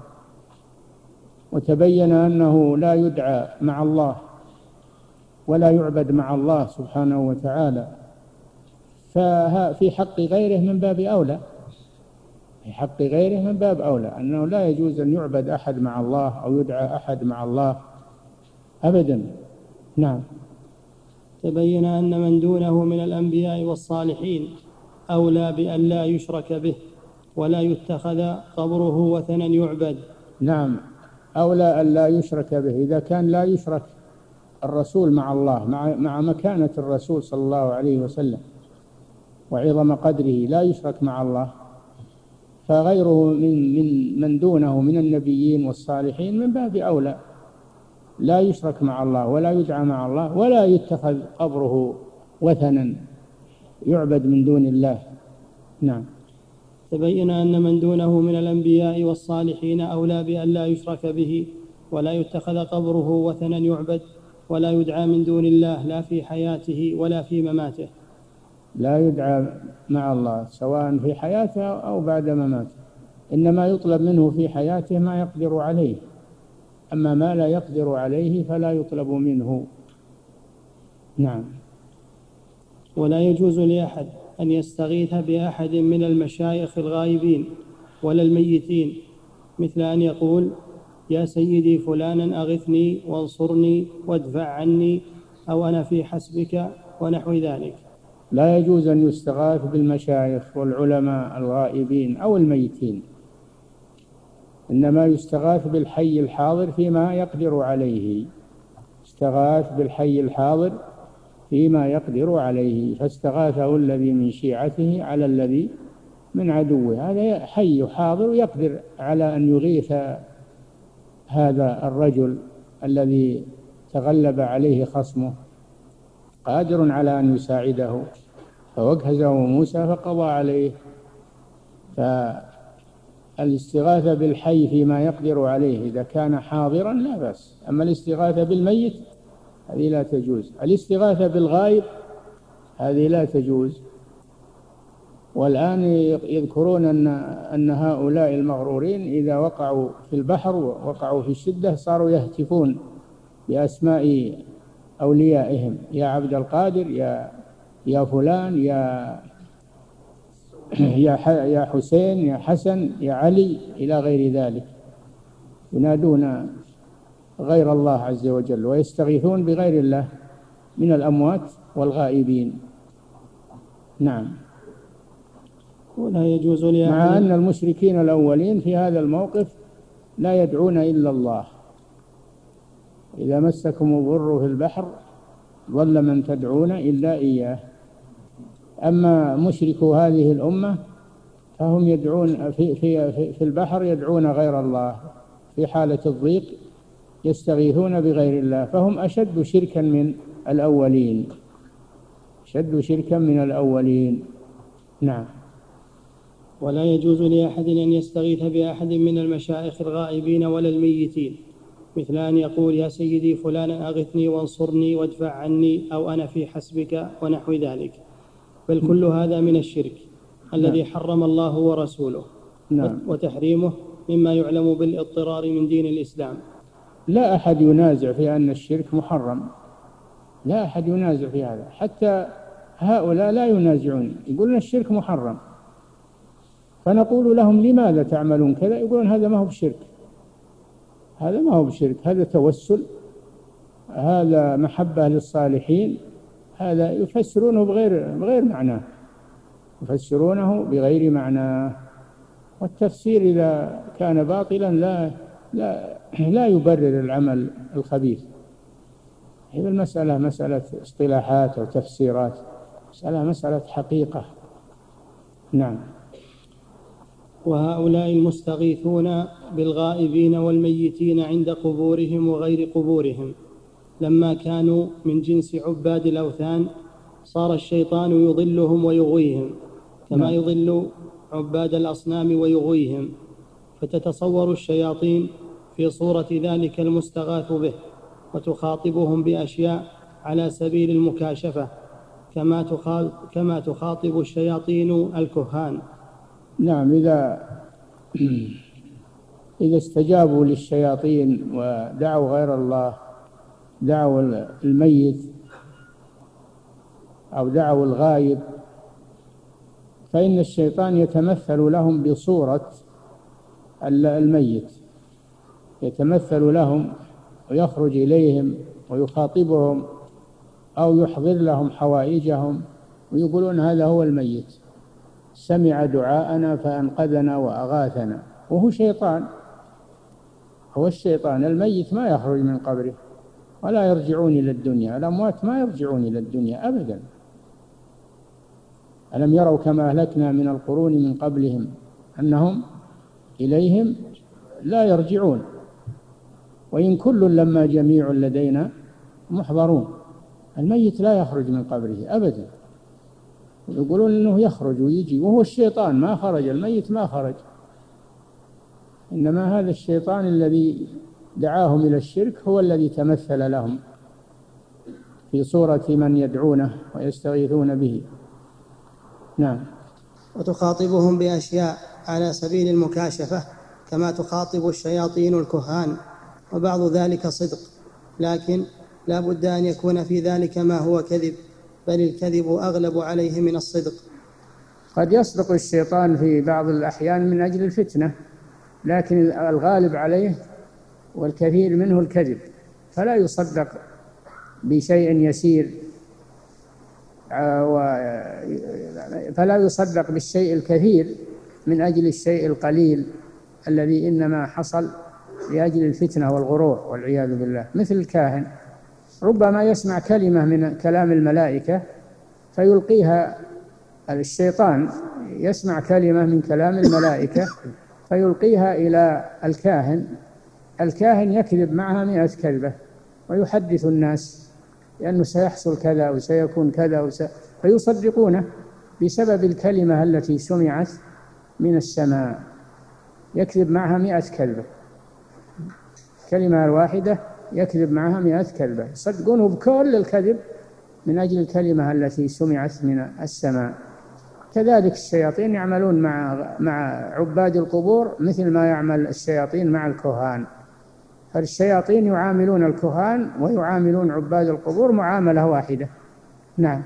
وتبين أنه لا يدعى مع الله ولا يعبد مع الله سبحانه وتعالى، ففي حق غيره من باب أولى، في حق غيره من باب أولى أنه لا يجوز أن يعبد أحد مع الله أو يدعى أحد مع الله أبدا. نعم. تبين أن من دونه من الأنبياء والصالحين أولى بأن لا يشرك به ولا يتخذ قبره وثنا يعبد. نعم، أولى أن لا يشرك به. إذا كان لا يشرك الرسول مع الله، مع, مع مكانة الرسول صلى الله عليه وسلم وعظم قدره، لا يشرك مع الله، فغيره من, من, من دونه من النبيين والصالحين من باب أولى لا يشرك مع الله ولا يدعى مع الله ولا يتخذ قبره وثنا يعبد من دون الله. نعم. تبين أن من دونه من الأنبياء والصالحين أولى بأن لا يشرك به ولا يتخذ قبره وثنا يعبد ولا يدعى من دون الله لا في حياته ولا في مماته. لا يدعى مع الله سواء في حياته أو بعد مماته، إنما يطلب منه في حياته ما يقدر عليه، أما ما لا يقدر عليه فلا يطلب منه. نعم. ولا يجوز لأحد أن يستغيث بأحد من المشايخ الغائبين ولا الميتين، مثل أن يقول يا سيدي فلانا أغثني وانصرني وادفع عني أو أنا في حسبك ونحو ذلك. لا يجوز أن يستغاث بالمشايخ والعلماء الغائبين أو الميتين، إنما يستغاث بالحي الحاضر فيما يقدر عليه، استغاث بالحي الحاضر فيما يقدر عليه، فاستغاثه الذي من شيعته على الذي من عدوه. هذا حي حاضر يقدر على أن يغيث هذا الرجل الذي تغلب عليه خصمه قادر على أن يساعده، فوجهزه موسى فقضى عليه. فالاستغاثة بالحي فيما يقدر عليه إذا كان حاضرا لا بأس، أما الاستغاثة بالميت هذه لا تجوز. الاستغاثة بالغائب هذه لا تجوز. والآن يذكرون أن أن هؤلاء المغرورين إذا وقعوا في البحر ووقعوا في الشدة صاروا يهتفون بأسماء أوليائهم: يا عبد القادر، يا يا فلان، يا يا يا حسين، يا حسن، يا علي، إلى غير ذلك. ينادون غير الله عز وجل ويستغيثون بغير الله من الأموات والغائبين. نعم. ولا يجوز لأحد، مع أن المشركين الأولين في هذا الموقف لا يدعون إلا الله. إذا مسكم الضر في البحر ضل من تدعون إلا إياه. أما مشركو هذه الأمة فهم يدعون في, في, في البحر يدعون غير الله، في حالة الضيق يستغيثون بغير الله، فهم أشد شركا من الأولين، أشد شركا من الأولين. نعم. ولا يجوز لأحد أن يستغيث بأحد من المشايخ الغائبين ولا الميتين، مثل أن يقول: يا سيدي فلانا أغثني وانصرني وادفع عني، أو أنا في حسبك، ونحو ذلك. بل كل هذا من الشرك الذي حرم الله ورسوله. نعم. وتحريمه مما يعلم بالاضطرار من دين الإسلام. لا أحد ينازع في أن الشرك محرم، لا أحد ينازع في هذا، حتى هؤلاء لا ينازعون، يقولون الشرك محرم، فنقول لهم: لماذا تعملون كذا؟ يقولون: هذا ما هو بشرك، هذا ما هو بشرك، هذا توسل، هذا محبة للصالحين، هذا يفسرونه بغير بغير معناه، يفسرونه بغير معناه. والتفسير إذا كان باطلا لا لا لا يبرر العمل الخبيث. هذه المسألة مسألة اصطلاحات أو تفسيرات، مسألة مسألة حقيقة. نعم. وهؤلاء المستغيثون بالغائبين والميتين عند قبورهم وغير قبورهم لما كانوا من جنس عباد الأوثان صار الشيطان يضلهم ويغويهم كما يضل عباد الأصنام ويغويهم، فتتصور الشياطين في صورة ذلك المستغاث به وتخاطبهم بأشياء على سبيل المكاشفة كما تخاطب الشياطين الكهان. نعم. إذا إذا استجابوا للشياطين ودعوا غير الله، دعوا الميت أو دعوا الغائب، فإن الشيطان يتمثل لهم بصورة الميت، يتمثل لهم ويخرج إليهم ويخاطبهم أو يحضر لهم حوائجهم، ويقولون: هذا هو الميت، سمع دعاءنا فأنقذنا وأغاثنا. وهو شيطان، هو الشيطان. الميت ما يخرج من قبره ولا يرجعون إلى الدنيا، الأموات ما يرجعون إلى الدنيا أبدا. ألم يروا كما أهلكنا من القرون من قبلهم أنهم إليهم لا يرجعون، وإن كل لما جميع لدينا محضرون. الميت لا يخرج من قبره أبدا، يقولون أنه يخرج ويجي، وهو الشيطان ما خرج، الميت ما خرج، إنما هذا الشيطان الذي دعاهم إلى الشرك هو الذي تمثل لهم في صورة من يدعونه ويستغيثون به. نعم. وتخاطبهم بأشياء على سبيل المكاشفة كما تخاطب الشياطين الكهان، وبعض ذلك صدق، لكن لا بد أن يكون في ذلك ما هو كذب، بل الكذب أغلب عليه من الصدق. قد يصدق الشيطان في بعض الأحيان من أجل الفتنة، لكن الغالب عليه والكثير منه الكذب، فلا يصدق بشيء يسير، فلا يصدق بالشيء الكثير من أجل الشيء القليل الذي إنما حصل لأجل الفتنة والغرور والعياذ بالله. مثل الكاهن ربما يسمع كلمة من كلام الملائكة فيلقيها، الشيطان يسمع كلمة من كلام الملائكة فيلقيها إلى الكاهن، الكاهن يكذب معها مئة كذبة ويحدث الناس لأنه سيحصل كذا وسيكون كذا وس... فيصدقونه بسبب الكلمة التي سمعت من السماء. يكذب معها مئة كذبة، كلمة الواحدة يكذب معها مئة كذبة، يصدقونه بكل الكذب من أجل الكلمة التي سمعت من السماء. كذلك الشياطين يعملون مع مع عباد القبور مثل ما يعمل الشياطين مع الكهان. فالشياطين يعاملون الكهان ويعاملون عباد القبور معاملة واحدة. نعم.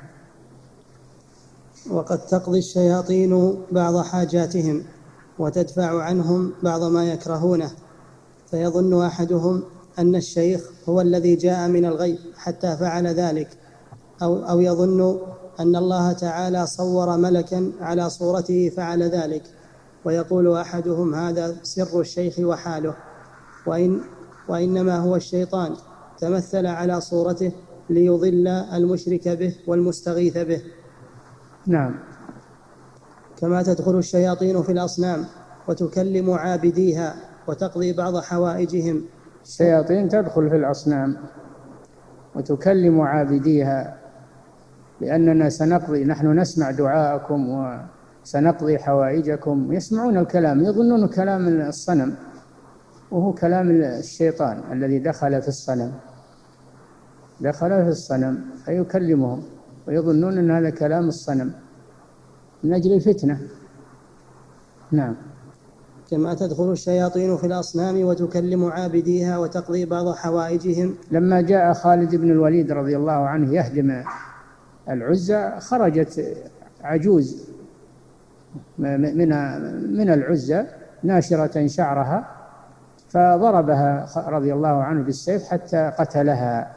وقد تقضي الشياطين بعض حاجاتهم وتدفع عنهم بعض ما يكرهونه، فيظن أحدهم أن الشيخ هو الذي جاء من الغيب حتى فعل ذلك، أو, أو يظن أن الله تعالى صور ملكا على صورته فعل ذلك، ويقول أحدهم هذا سر الشيخ وحاله، وإن وإنما هو الشيطان تمثل على صورته ليضل المشرك به والمستغيث به. نعم. كما تدخل الشياطين في الأصنام وتكلم عابديها وتقضي بعض حوائجهم. الشياطين تدخل في الأصنام وتكلم عابديها، لأننا سنقضي، نحن نسمع دعاءكم وسنقضي حوائجكم. يسمعون الكلام يظنون كلام الصنم وهو كلام الشيطان الذي دخل في الصنم، دخل في الصنم فيكلمهم ويظنون أن هذا كلام الصنم من أجل الفتنة. نعم. كما تدخل الشياطين في الأصنام وتكلم عابديها وتقضي بعض حوائجهم. لما جاء خالد بن الوليد رضي الله عنه يهدم العزة، خرجت عجوز من من العزة ناشرة شعرها فضربها رضي الله عنه بالسيف حتى قتلها.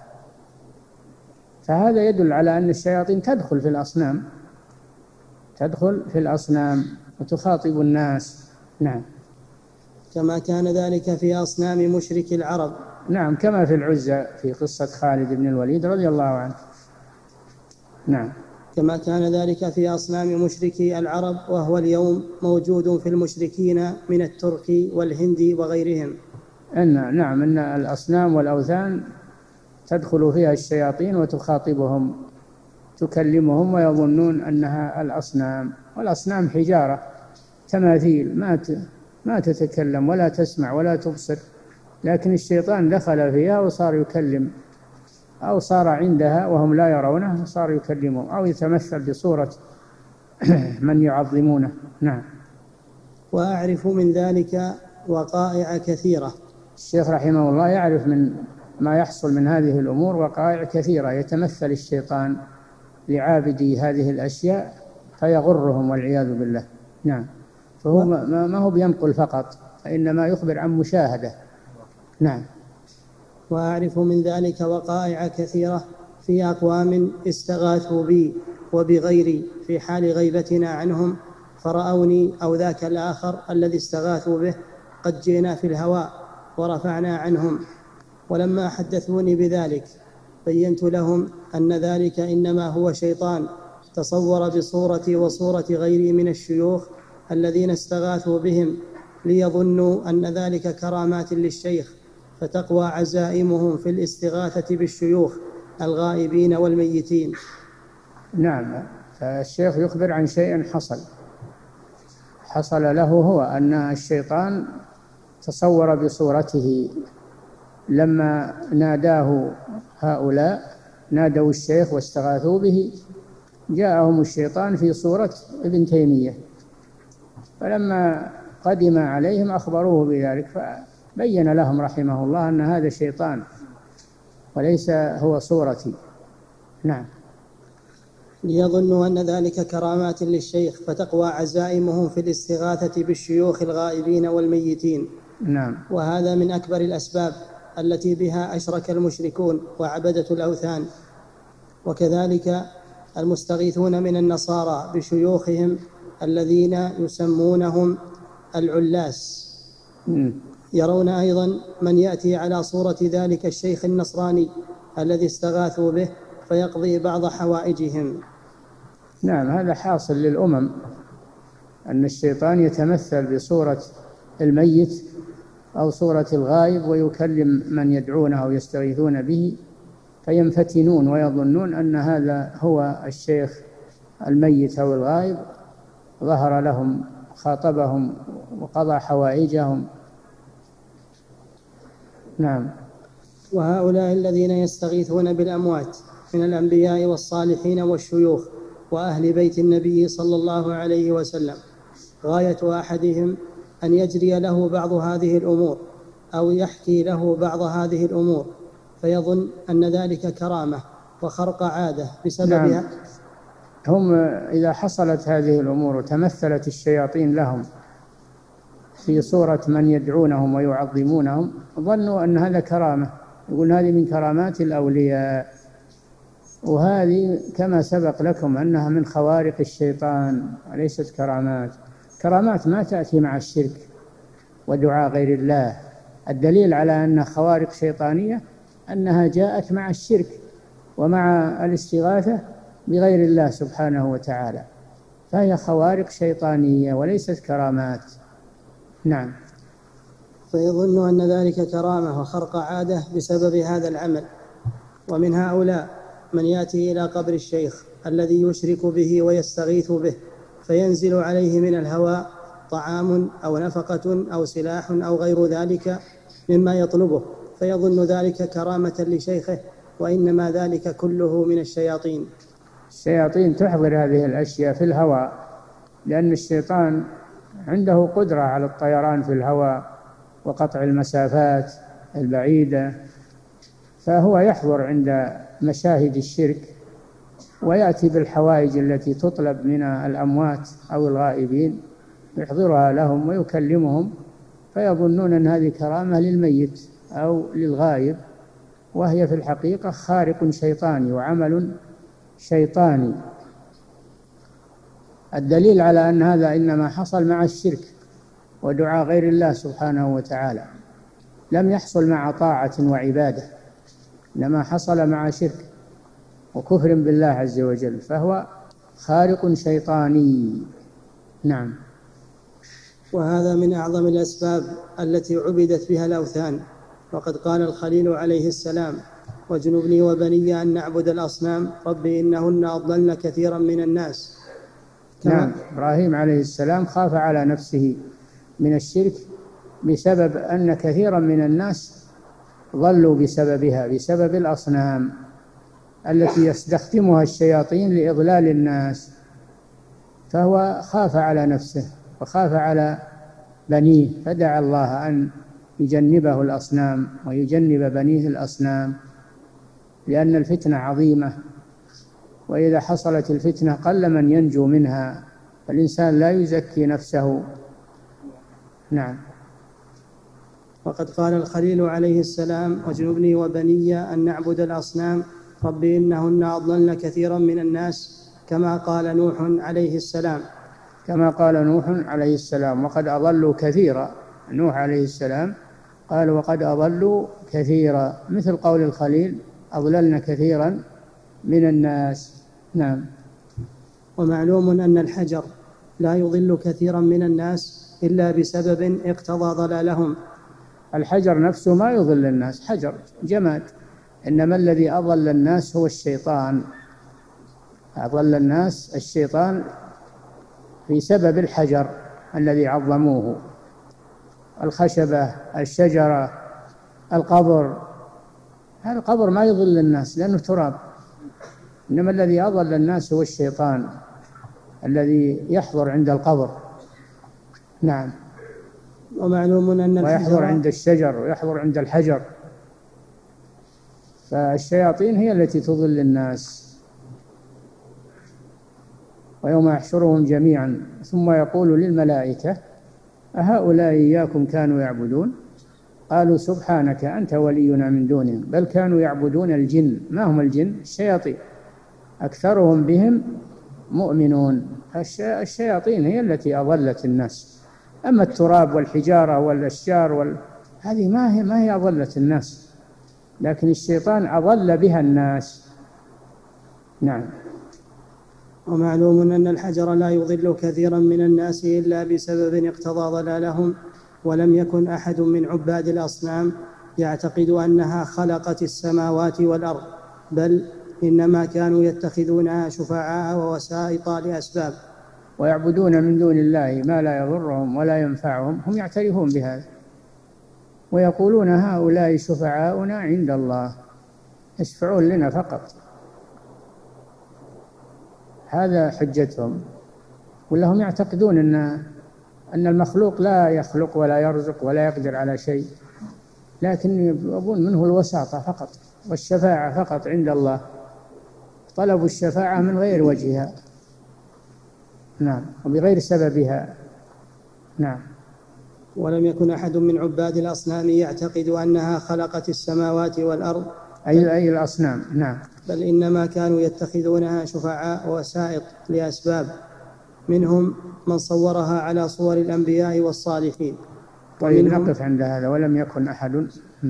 فهذا يدل على أن الشياطين تدخل في الأصنام، تدخل في الأصنام وتخاطب الناس. نعم. كما كان ذلك في أصنام مشرك العرب. نعم، كما في العزة في قصة خالد بن الوليد رضي الله عنه. نعم. كما كان ذلك في أصنام مشركي العرب، وهو اليوم موجود في المشركين من الترك والهند وغيرهم. إن نعم، إن الأصنام والأوثان تدخل فيها الشياطين وتخاطبهم، تكلمهم ويظنون أنها الأصنام، والأصنام حجارة تماثيل ما ما تتكلم ولا تسمع ولا تبصر، لكن الشيطان دخل فيها وصار يكلم، أو صار عندها وهم لا يرونه صار يكلمهم، أو يتمثل بصورة من يعظمونه. نعم. وأعرف من ذلك وقائع كثيرة. الشيخ رحمه الله يعرف من ما يحصل من هذه الأمور وقائع كثيرة يتمثل الشيطان لعابدي هذه الأشياء فيغرهم والعياذ بالله. نعم. فهو ما, ما هو بينقل فقط، إنما يخبر عن مشاهدة. نعم. وأعرف من ذلك وقائع كثيرة في أقوام استغاثوا بي وبغيري في حال غيبتنا عنهم، فرأوني أو ذاك الآخر الذي استغاثوا به قد جئنا في الهواء ورفعنا عنهم، ولما حدثوني بذلك بينت لهم أن ذلك إنما هو شيطان تصور بصورتي وصورة غيري من الشيوخ الذين استغاثوا بهم ليظنوا أن ذلك كرامات للشيخ، فتقوى عزائمهم في الاستغاثة بالشيوخ الغائبين والميتين. نعم. فالشيخ يخبر عن شيء حصل حصل له، هو أن الشيطان تصور بصورته لما ناداه هؤلاء، نادوا الشيخ واستغاثوا به، جاءهم الشيطان في صورة ابن تيمية، فلما قدم عليهم أخبروه بذلك، فبين لهم رحمه الله أن هذا شيطان وليس هو صورتي. نعم. ليظنوا أن ذلك كرامات للشيخ، فتقوى عزائمهم في الاستغاثة بالشيوخ الغائبين والميتين. نعم. وهذا من أكبر الأسباب التي بها أشرك المشركون وعبدة الأوثان. وكذلك المستغيثون من النصارى بشيوخهم الذين يسمونهم العلاس، يرون أيضا من يأتي على صورة ذلك الشيخ النصراني الذي استغاثوا به فيقضي بعض حوائجهم. نعم. هذا حاصل للأمم، أن الشيطان يتمثل بصورة الميت أو صورة الغائب ويكلم من يدعونه أو يستغيثون به، فينفتنون ويظنون أن هذا هو الشيخ الميت أو الغائب، ظهر لهم خاطبهم وقضى حوائجهم. نعم. وهؤلاء الذين يستغيثون بالأموات من الأنبياء والصالحين والشيوخ وأهل بيت النبي صلى الله عليه وسلم، غاية أحدهم أن يجري له بعض هذه الأمور أو يحكي له بعض هذه الأمور، فيظن أن ذلك كرامة وخرق عادة بسببها. نعم. هم إذا حصلت هذه الأمور وتمثلت الشياطين لهم في صورة من يدعونهم ويعظمونهم، ظنوا أن هذا كرامة، يقول هذه من كرامات الأولياء، وهذه كما سبق لكم أنها من خوارق الشيطان وليست كرامات. كرامات ما تأتي مع الشرك ودعاء غير الله. الدليل على أن خوارق شيطانية أنها جاءت مع الشرك ومع الاستغاثة بغير الله سبحانه وتعالى، فهي خوارق شيطانية وليست كرامات. نعم. فيظن أن ذلك كرامة وخرق عادة بسبب هذا العمل. ومن هؤلاء من يأتي إلى قبر الشيخ الذي يشرك به ويستغيث به، فينزل عليه من الهواء طعام أو نفقة أو سلاح أو غير ذلك مما يطلبه، فيظن ذلك كرامة لشيخه، وإنما ذلك كله من الشياطين. الشياطين تحضر هذه الأشياء في الهواء، لأن الشيطان عنده قدرة على الطيران في الهواء وقطع المسافات البعيدة، فهو يحضر عند مشاهد الشرك ويأتي بالحوائج التي تطلب من الأموات أو الغائبين، يحضرها لهم ويكلمهم، فيظنون أن هذه كرامة للميت أو للغائب، وهي في الحقيقة خارق شيطاني وعمل شيطاني. الدليل على أن هذا إنما حصل مع الشرك ودعاء غير الله سبحانه وتعالى، لم يحصل مع طاعة وعبادة، إنما حصل مع شرك وكفر بالله عز وجل، فهو خارق شيطاني. نعم. وهذا من أعظم الأسباب التي عبدت بها الأوثان، وقد قال الخليل عليه السلام: واجنبني وبني أن نعبد الأصنام ربي إنهن أضللن كثيرا من الناس. نعم. إبراهيم عليه السلام خاف على نفسه من الشرك بسبب أن كثيرا من الناس ضلوا بسببها، بسبب الأصنام التي يستخدمها الشياطين لإضلال الناس، فهو خاف على نفسه وخاف على بنيه، فدعا الله أن يجنبه الأصنام ويجنب بنيه الأصنام، لأن الفتنة عظيمة، وإذا حصلت الفتنة قل من ينجو منها، فالإنسان لا يزكي نفسه. نعم. وقد قال الخليل عليه السلام: واجنبني وبني أن نعبد الأصنام ربي إنهن أضللن كثيرا من الناس، كما قال نوح عليه السلام. كما قال نوح عليه السلام: وقد أضلوا كثيرا. نوح عليه السلام قال: وقد أضلوا كثيرا، مثل قول الخليل: أضللن كثيرا من الناس. نعم. ومعلوم أن الحجر لا يضل كثيرا من الناس إلا بسبب اقتضى ضلالهم. الحجر نفسه ما يضل الناس، حجر جماد، إنما الذي أضل الناس هو الشيطان. أضل الناس الشيطان في سبب الحجر الذي عظموه، الخشبة، الشجرة، القبر. هذا القبر ما يضل الناس لأنه تراب، إنما الذي أضل الناس هو الشيطان الذي يحضر عند القبر. نعم. ومعلوم أن ويحضر عند الشجر ويحضر عند الحجر، فالشياطين هي التي تضل الناس. ويوم يحشرهم جميعا ثم يقول للملائكة: أهؤلاء إياكم كانوا يعبدون؟ قالوا: سبحانك أنت ولينا من دونهم بل كانوا يعبدون الجن. ما هم الجن؟ الشياطين، أكثرهم بهم مؤمنون. الشياطين هي التي أضلت الناس، أما التراب والحجارة والأشجار وال... هذه ما هي ما هي أضلت الناس، لكن الشيطان أضل بها الناس. نعم. ومعلوم أن الحجر لا يضل كثيرا من الناس إلا بسبب اقتضى ضلالهم، ولم يكن أحد من عباد الأصنام يعتقد أنها خلقت السماوات والأرض، بل إنما كانوا يتخذونها شفعاء ووسائط لأسباب. ويعبدون من دون الله ما لا يضرهم ولا ينفعهم، هم يعترفون بهذا ويقولون هؤلاء شفعاؤنا عند الله، يشفعون لنا فقط، هذا حجتهم. ولا هم يعتقدون أن أن المخلوق لا يخلق ولا يرزق ولا يقدر على شيء، لكن يبون منه الوساطة فقط والشفاعة فقط عند الله، طلبوا الشفاعة من غير وجهها، نعم، وبغير سببها، نعم. ولم يكن أحد من عباد الأصنام يعتقد أنها خلقت السماوات والأرض، أي أي الأصنام، نعم، بل إنما كانوا يتخذونها شفعاء ووسائط لأسباب، منهم من صورها على صور الأنبياء والصالحين. طيب نقف عند هذا. ولم يكن أحد.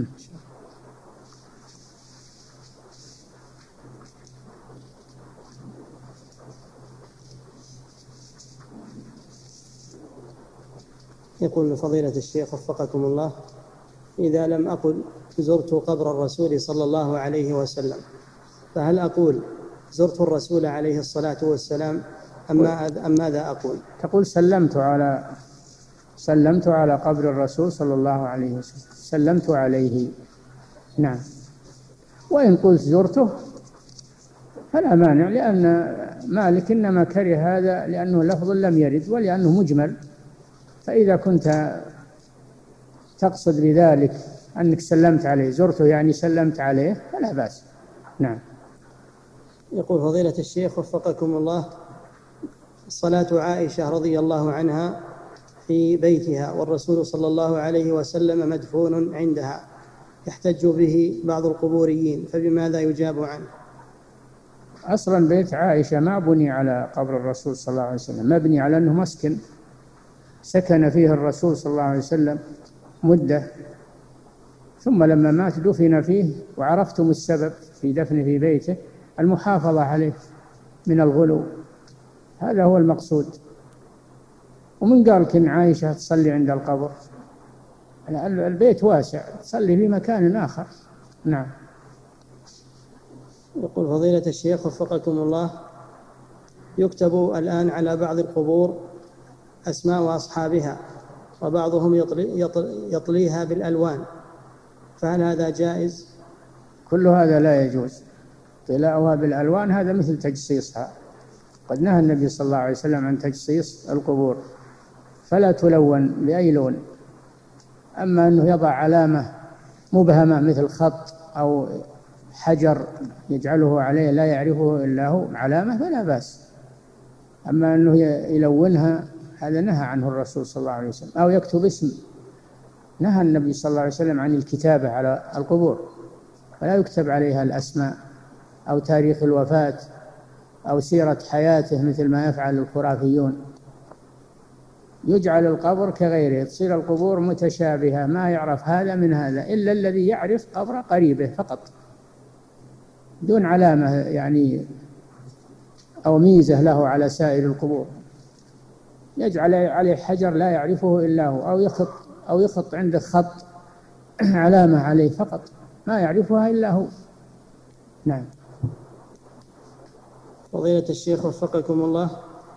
يقول فضيلة الشيخ وفقكم الله: إذا لم أقل زرت قبر الرسول صلى الله عليه وسلم، فهل أقول زرت الرسول عليه الصلاة والسلام أم ماذا أقول؟ تقول سلمت على سلمت على قبر الرسول صلى الله عليه وسلم، سلمت عليه، نعم. وإن قلت زرته فلا مانع، لأن مالك إنما كره هذا لأنه لفظ لم يرد ولأنه مجمل، فإذا كنت تقصد بذلك أنك سلمت عليه، زرته يعني سلمت عليه، فلا بأس، نعم. يقول فضيلة الشيخ وفقكم الله: صلاة عائشة رضي الله عنها في بيتها والرسول صلى الله عليه وسلم مدفون عندها، يحتج به بعض القبوريين، فبماذا يجاب عنه؟ أصلا بيت عائشة ما بني على قبر الرسول صلى الله عليه وسلم، مبني على أنه مسكن سكن فيه الرسول صلى الله عليه وسلم مدة، ثم لما مات دفن فيه، وعرفتم السبب في دفنه في بيته المحافظة عليه من الغلو، هذا هو المقصود. ومن قال كن عائشة تصلي عند القبر؟ البيت واسع، تصلي في مكان آخر، نعم. يقول فضيلة الشيخ وفقكم الله: يكتب الآن على بعض القبور أسماء أصحابها، وبعضهم يطلي يطلي يطليها بالألوان، فهل هذا جائز؟ كل هذا لا يجوز، طلاؤها بالألوان هذا مثل تجصيصها، قد نهى النبي صلى الله عليه وسلم عن تجصيص القبور، فلا تلون بأي لون. أما أنه يضع علامة مبهمة مثل خط أو حجر يجعله عليه لا يعرفه إلا هو علامة فلا بأس. أما أنه يلونها هذا نهى عنه الرسول صلى الله عليه وسلم، أو يكتب اسم، نهى النبي صلى الله عليه وسلم عن الكتابة على القبور، فلا يكتب عليها الأسماء أو تاريخ الوفاة أو سيرة حياته مثل ما يفعل الخرافيون. يجعل القبر كغيره، تصير القبور متشابهة، ما يعرف هذا من هذا إلا الذي يعرف قبر قريبه فقط، دون علامة يعني أو ميزة له على سائر القبور. يجعل عليه حجر لا يعرفه إلا هو، أو يخط أو يخط عنده خط علامة عليه فقط ما يعرفها إلا هو، نعم. فضيلة الشيخ وفقكم الله: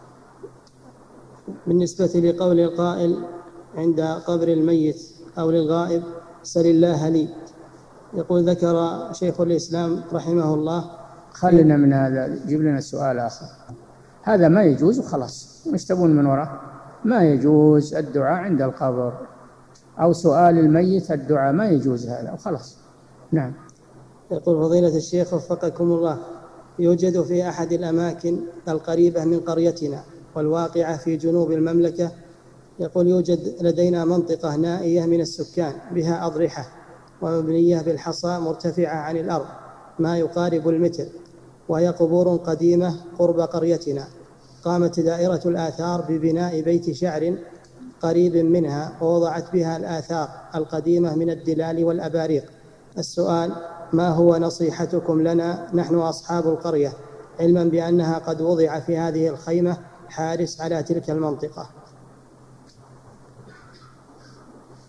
بالنسبة لقول القائل عند قبر الميت أو للغائب سل الله لي، يقول ذكر شيخ الإسلام رحمه الله. خلنا من هذا، جيب لنا سؤال آخر. هذا ما يجوز وخلاص، مش تبون من وراء؟ ما يجوز الدعاء عند القبر أو سؤال الميت الدعاء، ما يجوز هذا وخلاص، نعم. يقول فضيلة الشيخ وفقكم الله: يوجد في أحد الأماكن القريبة من قريتنا والواقعة في جنوب المملكة، يقول يوجد لدينا منطقة نائية من السكان بها أضرحة ومبنية بالحصى مرتفعة عن الأرض ما يقارب المتر، وهي قبور قديمة قرب قريتنا. قامت دائرة الآثار ببناء بيت شعر قريب منها ووضعت بها الآثار القديمة من الدلال والأباريق. السؤال: ما هو نصيحتكم لنا نحن أصحاب القرية، علما بأنها قد وضع في هذه الخيمة حارس على تلك المنطقة؟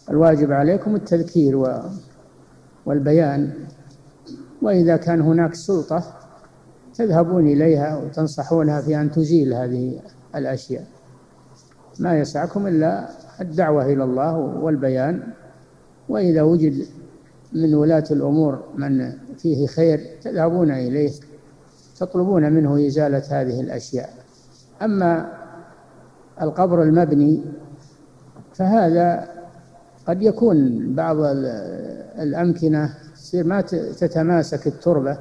الواجب عليكم التذكير والبيان، وإذا كان هناك سلطة تذهبون إليها وتنصحونها في أن تزيل هذه الأشياء. ما يسعكم إلا الدعوة إلى الله والبيان، وإذا وجد من ولاة الأمور من فيه خير تذهبون إليه تطلبون منه إزالة هذه الأشياء. أما القبر المبني فهذا قد يكون بعض الأمكنة تصير ما تتماسك التربة،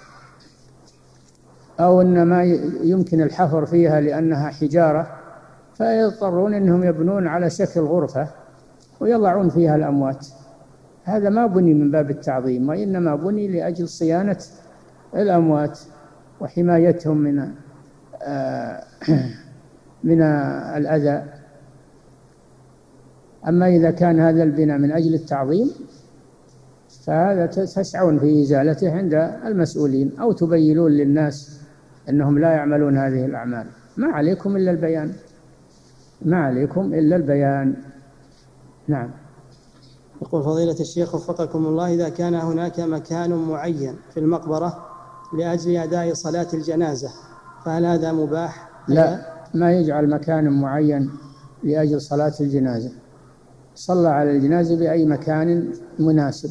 أو أن ما يمكن الحفر فيها لأنها حجارة، فيضطرون أنهم يبنون على شكل غرفة ويضعون فيها الأموات. هذا ما بني من باب التعظيم، وإنما بني لأجل صيانة الأموات وحمايتهم من من الأذى. أما إذا كان هذا البناء من أجل التعظيم فهذا تسعون في إزالته عند المسؤولين، أو تبينون للناس أنهم لا يعملون هذه الأعمال. ما عليكم إلا البيان، ما عليكم إلا البيان. نعم. يقول فضيلة الشيخ وفقكم الله: إذا كان هناك مكان معين في المقبرة لأجل أداء صلاة الجنازة فهل هذا مباح؟ لا، ما يجعل مكان معين لأجل صلاة الجنازة. صلى على الجنازة بأي مكان مناسب،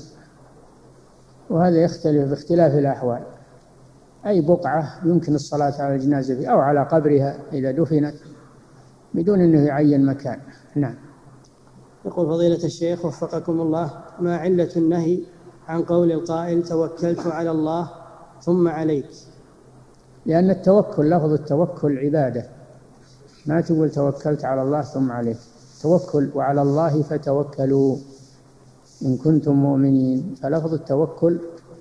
وهذا يختلف باختلاف الأحوال. أي بقعة يمكن الصلاة على الجنازة فيه، أو على قبرها إذا دفنت، بدون أنه يعين مكان. نعم. يقول فضيلة الشيخ وفقكم الله: ما علة النهي عن قول القائل توكلت على الله ثم عليك؟ لأن التوكل، لفظ التوكل عبادة، ما تقول توكلت على الله ثم عليك. توكل وعلى الله فتوكلوا إن كنتم مؤمنين. فلفظ التوكل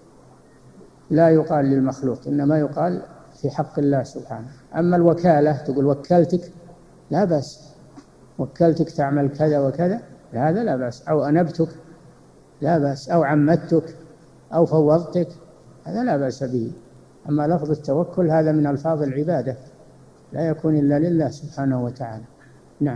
لا يقال للمخلوق، إنما يقال في حق الله سبحانه. أما الوكالة تقول وكلتك، لا بأس، وكلتك تعمل كذا وكذا، هذا لا بأس. أو أنبتك، لا بأس. أو عمدتك أو فوضتك، هذا لا بأس به. أما لفظ التوكل هذا من ألفاظ العبادة، لا يكون إلا لله سبحانه وتعالى. نعم.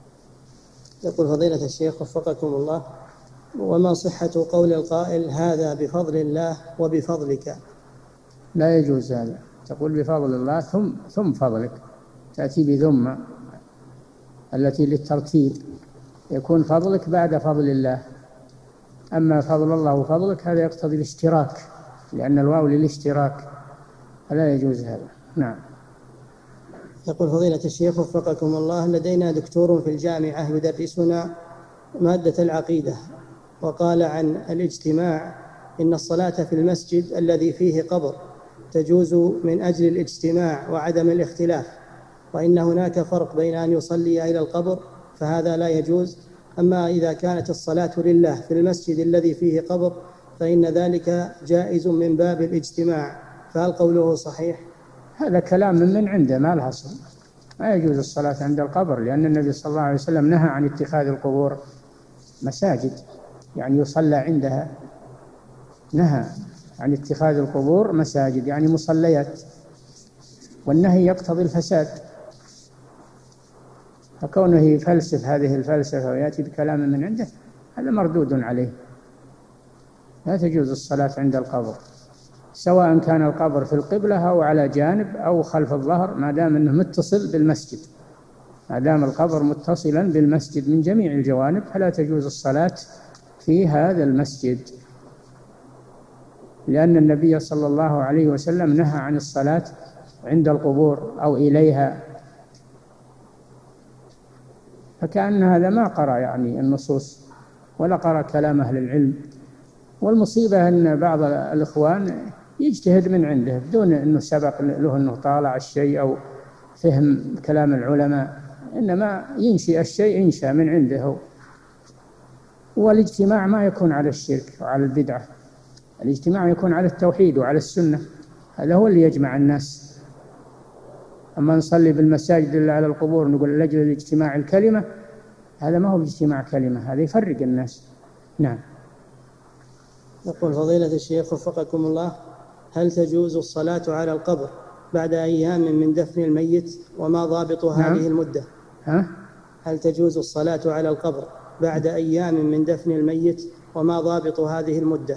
يقول فضيلة الشيخ وفقكم الله: وما صحة قول القائل هذا بفضل الله وبفضلك؟ لا يجوز هذا. تقول بفضل الله ثم ثم فضلك، تأتي بذم التي للترتيب، يكون فضلك بعد فضل الله. أما فضل الله وفضلك هذا يقتضي الاشتراك، لأن الواو للاشتراك، فلا يجوز هذا. نعم. يقول فضيلة الشيخ وفقكم الله: لدينا دكتور في الجامعة يدرسنا مادة العقيدة، وقال عن الاجتماع إن الصلاة في المسجد الذي فيه قبر تجوز من أجل الاجتماع وعدم الاختلاف، وإن هناك فرق بين أن يصلي إلى القبر فهذا لا يجوز، أما إذا كانت الصلاة لله في المسجد الذي فيه قبر فإن ذلك جائز من باب الاجتماع، فهل قوله صحيح؟ هذا كلام من عنده ما له أصل. ما يجوز الصلاة عند القبر، لأن النبي صلى الله عليه وسلم نهى عن اتخاذ القبور مساجد، يعني يصلى عندها. نهى عن اتخاذ القبور مساجد، يعني مصليات، والنهي يقتضي الفساد. فكونه يفلسف هذه الفلسفة ويأتي بكلام من عنده هذا مردود عليه. لا تجوز الصلاة عند القبر، سواء كان القبر في القبلة أو على جانب أو خلف الظهر، ما دام أنه متصل بالمسجد. ما دام القبر متصلا بالمسجد من جميع الجوانب فلا تجوز الصلاة في هذا المسجد، لأن النبي صلى الله عليه وسلم نهى عن الصلاة عند القبور أو إليها. فكأن هذا ما قرأ يعني النصوص ولا قرأ كلام أهل العلم. والمصيبة أن بعض الإخوان يجتهد من عنده بدون أنه سبق له أنه طالع الشيء أو فهم كلام العلماء، إنما ينشئ الشيء ينشأ من عنده. والاجتماع ما يكون على الشرك وعلى البدعة، الاجتماع يكون على التوحيد وعلى السنة، هذا هو اللي يجمع الناس. أما نصلي بالمساجد إلا على القبور نقول لأجل الاجتماع الكلمة، هذا ما هو اجتماع كلمة، هذا يفرق الناس. نعم. يقول فضيلة الشيخ وفقكم الله: هل تجوز الصلاة على القبر بعد أيام من دفن الميت، وما ضابط نعم. هذه المدة؟ ها؟ هل تجوز الصلاة على القبر بعد أيام من دفن الميت، وما ضابط هذه المدة؟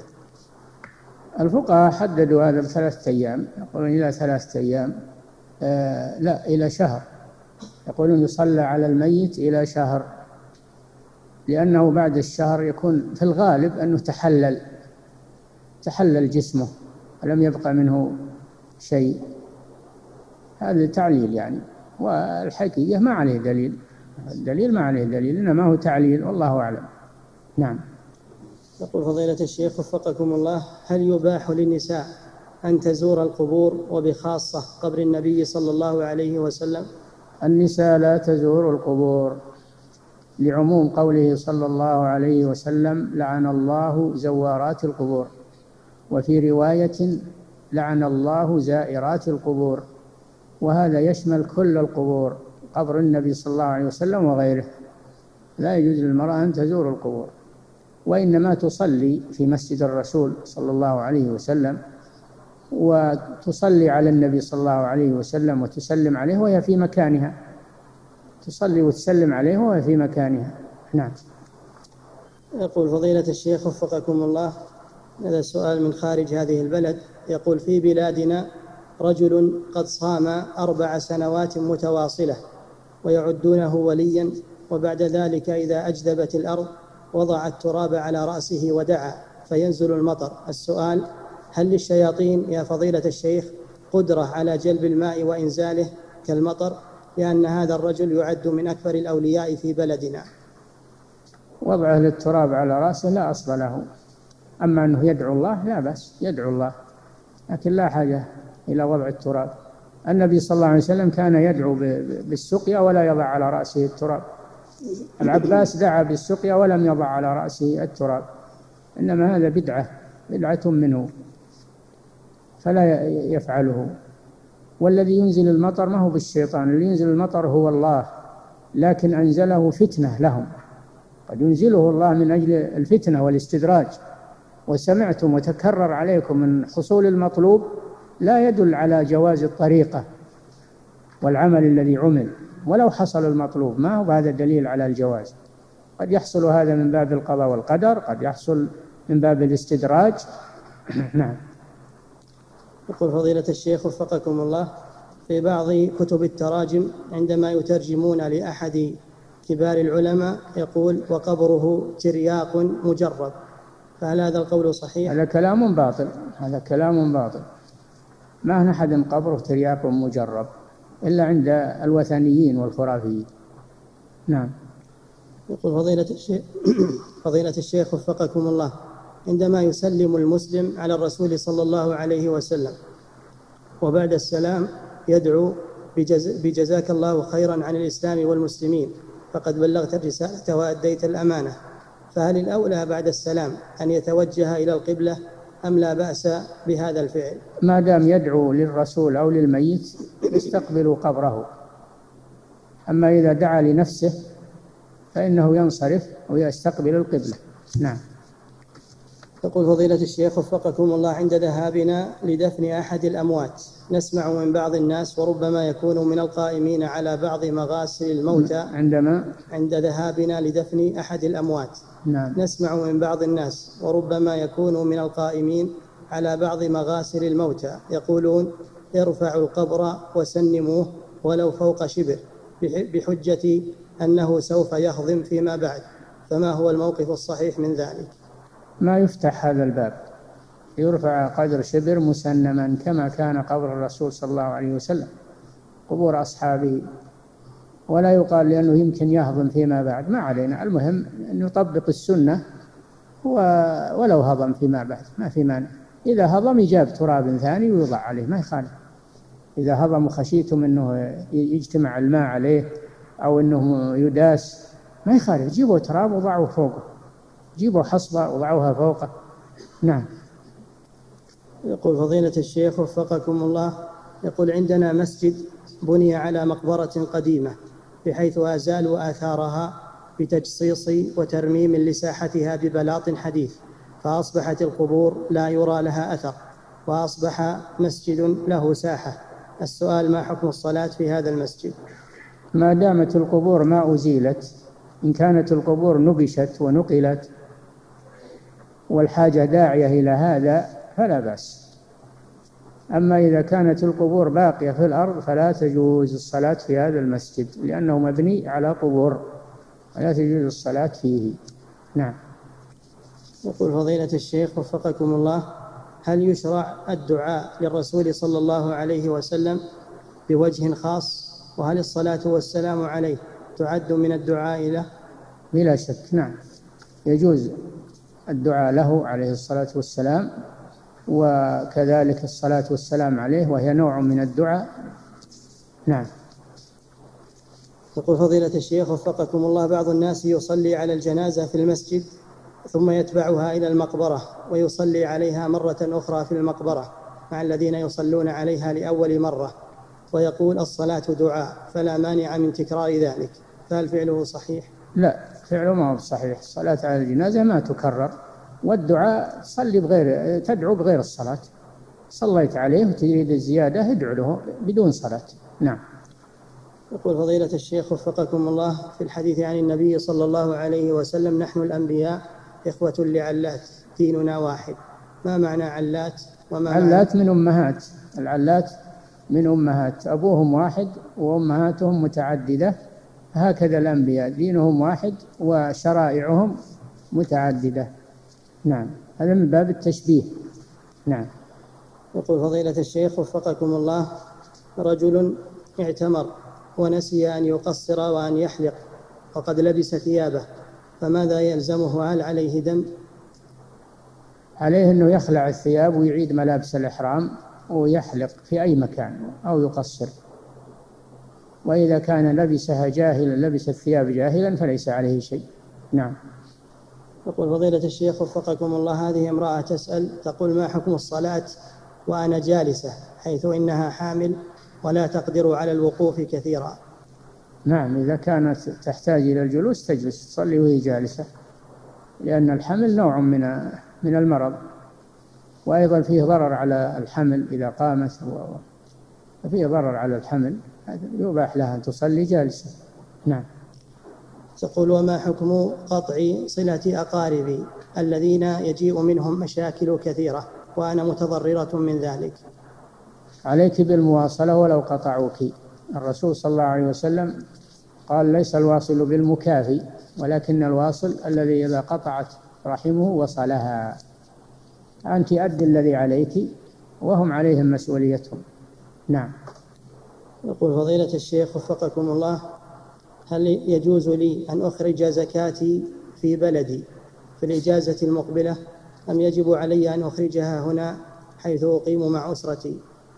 الفقهاء حددوا هذا بثلاثة أيام، يقولون إلى ثلاثة أيام، آه لا إلى شهر، يقولون يصلى على الميت إلى شهر، لأنه بعد الشهر يكون في الغالب أنه تحلل تحلل جسمه ولم يبقى منه شيء. هذا تعليل يعني، والحقيقة ما عليه دليل، الدليل ما عليه دليل، إنما هو تعليل، والله أعلم. نعم. يقول فضيلة الشيخ وفقكم الله: هل يباح للنساء أن تزور القبور، وبخاصة قبر النبي صلى الله عليه وسلم؟ النساء لا تزور القبور، لعموم قوله صلى الله عليه وسلم: لعن الله زوارات القبور، وفي رواية: لعن الله زائرات القبور، وهذا يشمل كل القبور، قبر النبي صلى الله عليه وسلم وغيره. لا يجوز للمرأة أن تزور القبور، وإنما تصلي في مسجد الرسول صلى الله عليه وسلم، وتصلي على النبي صلى الله عليه وسلم وتسلم عليه وهي في مكانها، تصلي وتسلم عليه وهي في مكانها. نعم. يقول فضيلة الشيخ وفقكم الله: هذا سؤال من خارج هذه البلد، يقول: في بلادنا رجل قد صام أربع سنوات متواصلة ويعدونه وليا، وبعد ذلك إذا أجدبت الأرض وضع التراب على رأسه ودعا فينزل المطر. السؤال: هل للشياطين يا فضيلة الشيخ قدرة على جلب الماء وإنزاله كالمطر؟ لأن هذا الرجل يعد من أكبر الأولياء في بلدنا. وضعه للتراب على رأسه لا أصل له، أما أنه يدعو الله لا بأس، يدعو الله، لكن لا حاجة إلى وضع التراب. النبي صلى الله عليه وسلم كان يدعو بالسقيا ولا يضع على رأسه التراب. العباس دعا بالسقيا ولم يضع على رأسه التراب، إنما هذا بدعة بدعة منه فلا يفعله. والذي ينزل المطر ما هو بالشيطان، الذي ينزل المطر هو الله، لكن أنزله فتنة لهم، قد ينزله الله من أجل الفتنة والاستدراج. وسمعتم وتكرر عليكم من حصول المطلوب لا يدل على جواز الطريقة والعمل الذي عمل، ولو حصل المطلوب ما هو هذا الدليل على الجواز. قد يحصل هذا من باب القضاء والقدر، قد يحصل من باب الاستدراج. نعم. يقول فضيلة الشيخ وفقكم الله: في بعض كتب التراجم عندما يترجمون لأحد كبار العلماء يقول: وقبره ترياق مجرب، فهل هذا القول صحيح؟ هذا كلام باطل، هذا كلام باطل، ما أحد قبره ترياق مجرب إلا عند الوثنيين والخرافيين. نعم. يقول فضيلة الشيخ فضيلة الشيخ وفقكم الله: عندما يسلم المسلم على الرسول صلى الله عليه وسلم وبعد السلام يدعو بجز... بجزاك الله خيرا عن الإسلام والمسلمين، فقد بلغت الرسالة وأديت الأمانة، فهل الأولى بعد السلام أن يتوجه إلى القبلة أم لا بأس بهذا الفعل؟ ما دام يدعو للرسول أو للميت يستقبل قبره، أما إذا دعا لنفسه فإنه ينصرف ويستقبل القبلة. نعم. يقول فضيلة الشيخ وفقكم الله: عند ذهابنا لدفن أحد الأموات نسمع من بعض الناس، وربما يكون من القائمين على بعض مغاسل الموتى، عندما عند ذهابنا لدفن أحد الأموات نعم. نسمع من بعض الناس، وربما يكون من القائمين على بعض مغاسل الموتى، يقولون: ارفعوا القبر وسنموه ولو فوق شبر، بحجة أنه سوف يهضم فيما بعد، فما هو الموقف الصحيح من ذلك؟ ما يفتح هذا الباب، يرفع قدر شبر مسنما كما كان قبر الرسول صلى الله عليه وسلم، قبور أصحابه، ولا يقال لأنه يمكن يهضم فيما بعد. ما علينا، المهم أن يطبق السنة ولو هضم فيما بعد ما في مانع. إذا هضم يجاب تراب ثاني ويوضع عليه ما يخالف. إذا هضم وخشيتم أنه يجتمع الماء عليه أو أنه يداس ما يخالف، جيبوا تراب وضعوه فوقه، جيبوا حصبة وضعوها فوقه. نعم. يقول فضيلة الشيخ وفقكم الله: يقول عندنا مسجد بني على مقبرة قديمة بحيث أزالوا آثارها بتجصيص وترميم لساحتها ببلاط حديث، فأصبحت القبور لا يرى لها أثر، وأصبح مسجد له ساحة. السؤال: ما حكم الصلاة في هذا المسجد؟ ما دامت القبور ما أزيلت إن كانت القبور نبشت ونقلت والحاجة داعية إلى هذا فلا بأس. أما إذا كانت القبور باقية في الأرض فلا تجوز الصلاة في هذا المسجد، لأنه مبني على قبور، ولا تجوز الصلاة فيه. نعم. يقول فضيلة الشيخ وفقكم الله: هل يشرع الدعاء للرسول صلى الله عليه وسلم بوجه خاص؟ وهل الصلاة والسلام عليه تعد من الدعاء له؟ بلا شك، نعم، يجوز الدعاء له عليه الصلاة والسلام، وكذلك الصلاة والسلام عليه، وهي نوع من الدعاء. نعم. يقول فضيلة الشيخ وفقكم الله: بعض الناس يصلي على الجنازة في المسجد ثم يتبعها إلى المقبرة ويصلي عليها مرة أخرى في المقبرة مع الذين يصلون عليها لأول مرة، ويقول الصلاة دعاء فلا مانع من تكرار ذلك، فهل فعله صحيح؟ لا، فعله ما هو صحيح. الصلاة على الجنازة ما تكرر، والدعاء صلي بغير، تدعو بغير الصلاة. صليت عليه وتريد الزيادة ادعو له بدون صلاة. نعم. يقول فضيلة الشيخ وفقكم الله: في الحديث عن النبي صلى الله عليه وسلم: نحن الأنبياء إخوة لعلات ديننا واحد، ما معنى علات؟ وما علات من أمهات، العلات من أمهات، أبوهم واحد وأمهاتهم متعددة، هكذا الأنبياء دينهم واحد وشرائعهم متعددة. نعم، هذا من باب التشبيه. نعم. يقول فضيلة الشيخ وفقكم الله: رجل اعتمر ونسي أن يقصر وأن يحلق وقد لبس ثيابه، فماذا يلزمه؟ هل عليه دم؟ عليه أنه يخلع الثياب ويعيد ملابس الإحرام ويحلق في أي مكان أو يقصر، وإذا كان لبسها جاهلا، لبس الثياب جاهلا، فليس عليه شيء. نعم. يقول فضيلة الشيخ وفقكم الله: هذه امرأة تسأل تقول: ما حكم الصلاة وأنا جالسة، حيث إنها حامل ولا تقدر على الوقوف كثيرا؟ نعم، إذا كانت تحتاج إلى الجلوس تجلس تصلي وهي جالسة، لأن الحمل نوع من من المرض، وأيضا فيه ضرر على الحمل إذا قامت، فيه ضرر على الحمل، يباح لها أن تصلي جالسة. نعم. تقول: وما حكم قطع صلة أقاربي الذين يجيء منهم مشاكل كثيرة وأنا متضررة من ذلك؟ عليك بالمواصلة ولو قطعوك. الرسول صلى الله عليه وسلم قال: ليس الواصل بالمكافي، ولكن الواصل الذي إذا قطعت رحمه وصلها. أنت أد الذي عليك وهم عليهم مسؤوليتهم. نعم. يقول فضيلة الشيخ وفقكم الله: هل يجوز لي أن أخرج زكاتي في بلدي في الإجازة المقبلة، أم يجب علي أن أخرجها هنا حيث أقيم مع أسرتي؟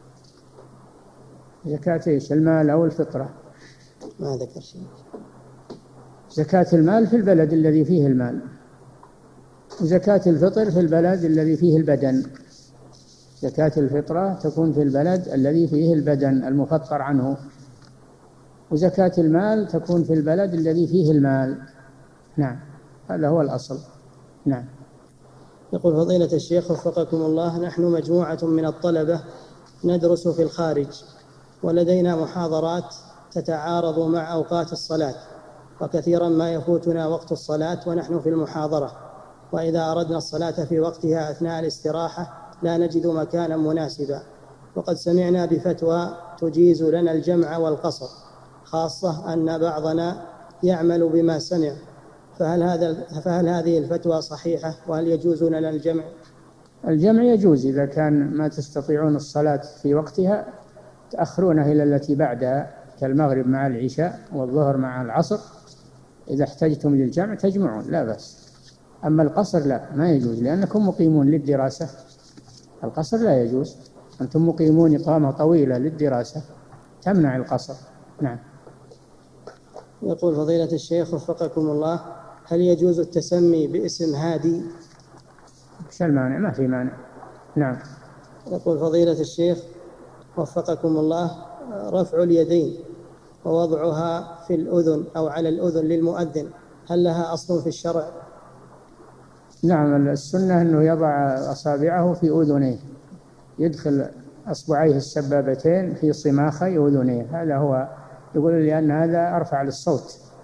زكاة إيش؟ المال أو الفطرة؟ ما ذكر شيء. زكاة المال في البلد الذي فيه المال، وزكاة الفطر في البلد الذي فيه البدن. زكاة الفطرة تكون في البلد الذي فيه البدن المفطر عنه، وزكاة المال تكون في البلد الذي فيه المال. نعم، هذا هو الأصل. نعم. يقول فضيلة الشيخ وفقكم الله: نحن مجموعة من الطلبة ندرس في الخارج، ولدينا محاضرات تتعارض مع أوقات الصلاة، وكثيرا ما يفوتنا وقت الصلاة ونحن في المحاضرة، وإذا أردنا الصلاة في وقتها أثناء الاستراحة لا نجد مكانا مناسبا، وقد سمعنا بفتوى تجيز لنا الجمع والقصر، خاصة أن بعضنا يعمل بما سمع، فهل, هذا فهل هذه الفتوى صحيحة؟ وهل يجوز لنا الجمع؟ الجمع يجوز إذا كان ما تستطيعون الصلاة في وقتها تأخرونها إلى التي بعدها، كالمغرب مع العشاء والظهر مع العصر. إذا احتجتم للجمع تجمعون لا بأس. أما القصر لا، ما يجوز، لأنكم مقيمون للدراسة. القصر لا يجوز، أنتم مقيمون إقامة طويلة للدراسة تمنع القصر. نعم. يقول فضيلة الشيخ وفقكم الله: هل يجوز التسمي باسم هادي؟ ايش المانع؟ ما في مانع. نعم. يقول فضيلة الشيخ وفقكم الله: رفع اليدين ووضعها في الأذن أو على الأذن للمؤذن، هل لها أصل في الشرع؟ نعم، السنة أنه يضع أصابعه في أذنيه، يدخل أصبعيه السبابتين في صماخي أذنيه، هذا هو، يقول لأن هذا أرفع للصوت.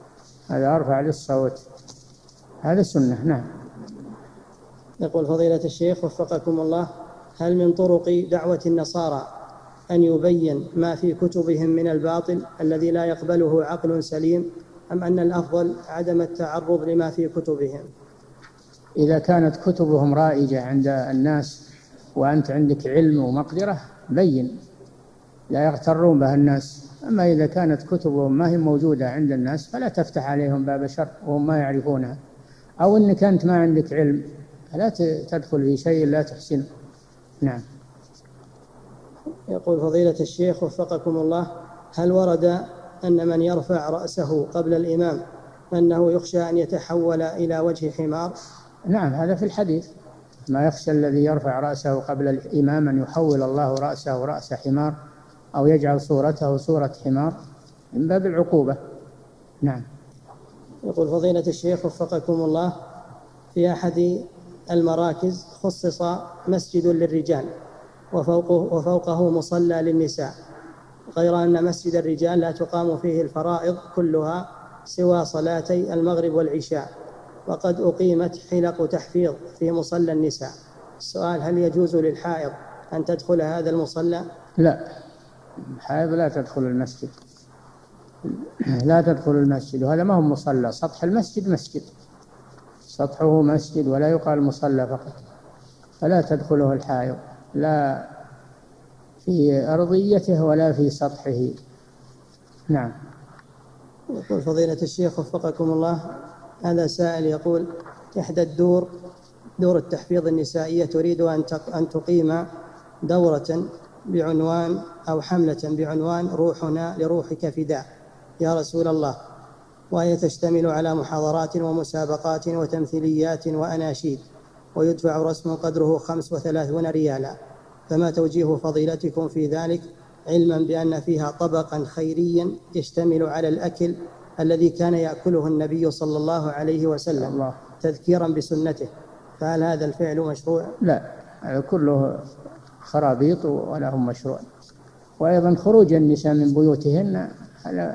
هذا أرفع للصوت، هذا سنة. نعم. يقول فضيلة الشيخ وفقكم الله: هل من طرق دعوة النصارى أن يبين ما في كتبهم من الباطل الذي لا يقبله عقل سليم، أم أن الأفضل عدم التعرض لما في كتبهم؟ إذا كانت كتبهم رائجة عند الناس وأنت عندك علم ومقدرة بين، لا يغترون بها الناس. أما إذا كانت كتبهم ما هي موجودة عند الناس فلا تفتح عليهم باب شر وهم ما يعرفونها، أو أنك أنت ما عندك علم لا تدخل في شيء لا تحسنه. نعم. يقول فضيلة الشيخ وفقكم الله: هل ورد أن من يرفع رأسه قبل الإمام أنه يخشى أن يتحول إلى وجه حمار؟ نعم، هذا في الحديث: ما يخشى الذي يرفع رأسه قبل الإمام أن يحول الله رأسه رأس حمار أو يجعل صورته صورة حمار، من باب العقوبة. نعم. يقول فضيلة الشيخ وفقكم الله: في أحد المراكز خصص مسجد للرجال وفوقه, وفوقه مصلى للنساء، غير أن مسجد الرجال لا تقام فيه الفرائض كلها سوى صلاتي المغرب والعشاء، وقد أقيمت حلق تحفيظ في مصلى النساء. السؤال: هل يجوز للحائض أن تدخل هذا المصلى؟ لا، الحائض لا تدخل المسجد، لا تدخل المسجد، وهذا ما هو مصلى. سطح المسجد مسجد، سطحه مسجد ولا يقال مصلى فقط، فلا تدخله الحائض، لا في أرضيته ولا في سطحه. نعم. يقول فضيلة الشيخ وفقكم الله: هذا سائل يقول: إحدى الدور دور التحفيظ النسائية تريد أن تقيم دورة بعنوان أو حملة بعنوان روحنا لروحك فداء يا رسول الله، وهي تشتمل على محاضرات ومسابقات وتمثيليات وأناشيد، ويدفع رسم قدره خمس وثلاثون ريالا، فما توجيه فضيلتكم في ذلك، علما بأن فيها طبقا خيريا يشتمل على الأكل الذي كان يأكله النبي صلى الله عليه وسلم الله. تذكيرا بسنته، فهل هذا الفعل مشروع؟ لا، كله خرابيط ولا هم مشروع. وأيضا خروج النساء من بيوتهن على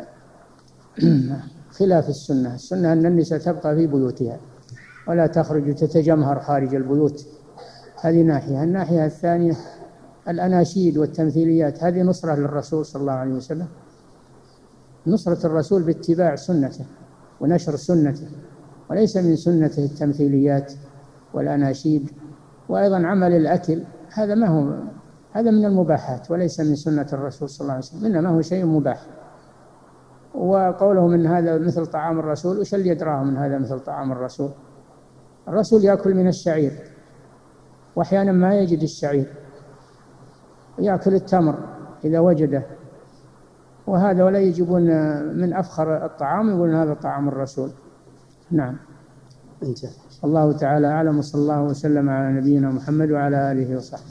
خلاف السنة. السنة أن النساء تبقى في بيوتها ولا تخرج تتجمهر خارج البيوت، هذه ناحية. الناحية الثانية الأناشيد والتمثيليات، هذه نصرة للرسول صلى الله عليه وسلم، نصرة الرسول باتباع سنته ونشر سنته، وليس من سنته التمثيليات والأناشيد. وأيضا عمل الأكل هذا ما هو، هذا من المباحات وليس من سنة الرسول صلى الله عليه وسلم، إنما هو شيء مباح. وقولهم إن هذا مثل طعام الرسول، وش اللي يدراهم من هذا مثل طعام الرسول؟ الرسول يأكل من الشعير وأحيانا ما يجد الشعير، يأكل التمر إذا وجده، وهذا ولا يجيبون من أفخر الطعام يقولون هذا طعام الرسول. نعم. انتهى. الله تعالى أعلم، وصلى الله وسلم على نبينا محمد وعلى آله وصحبه.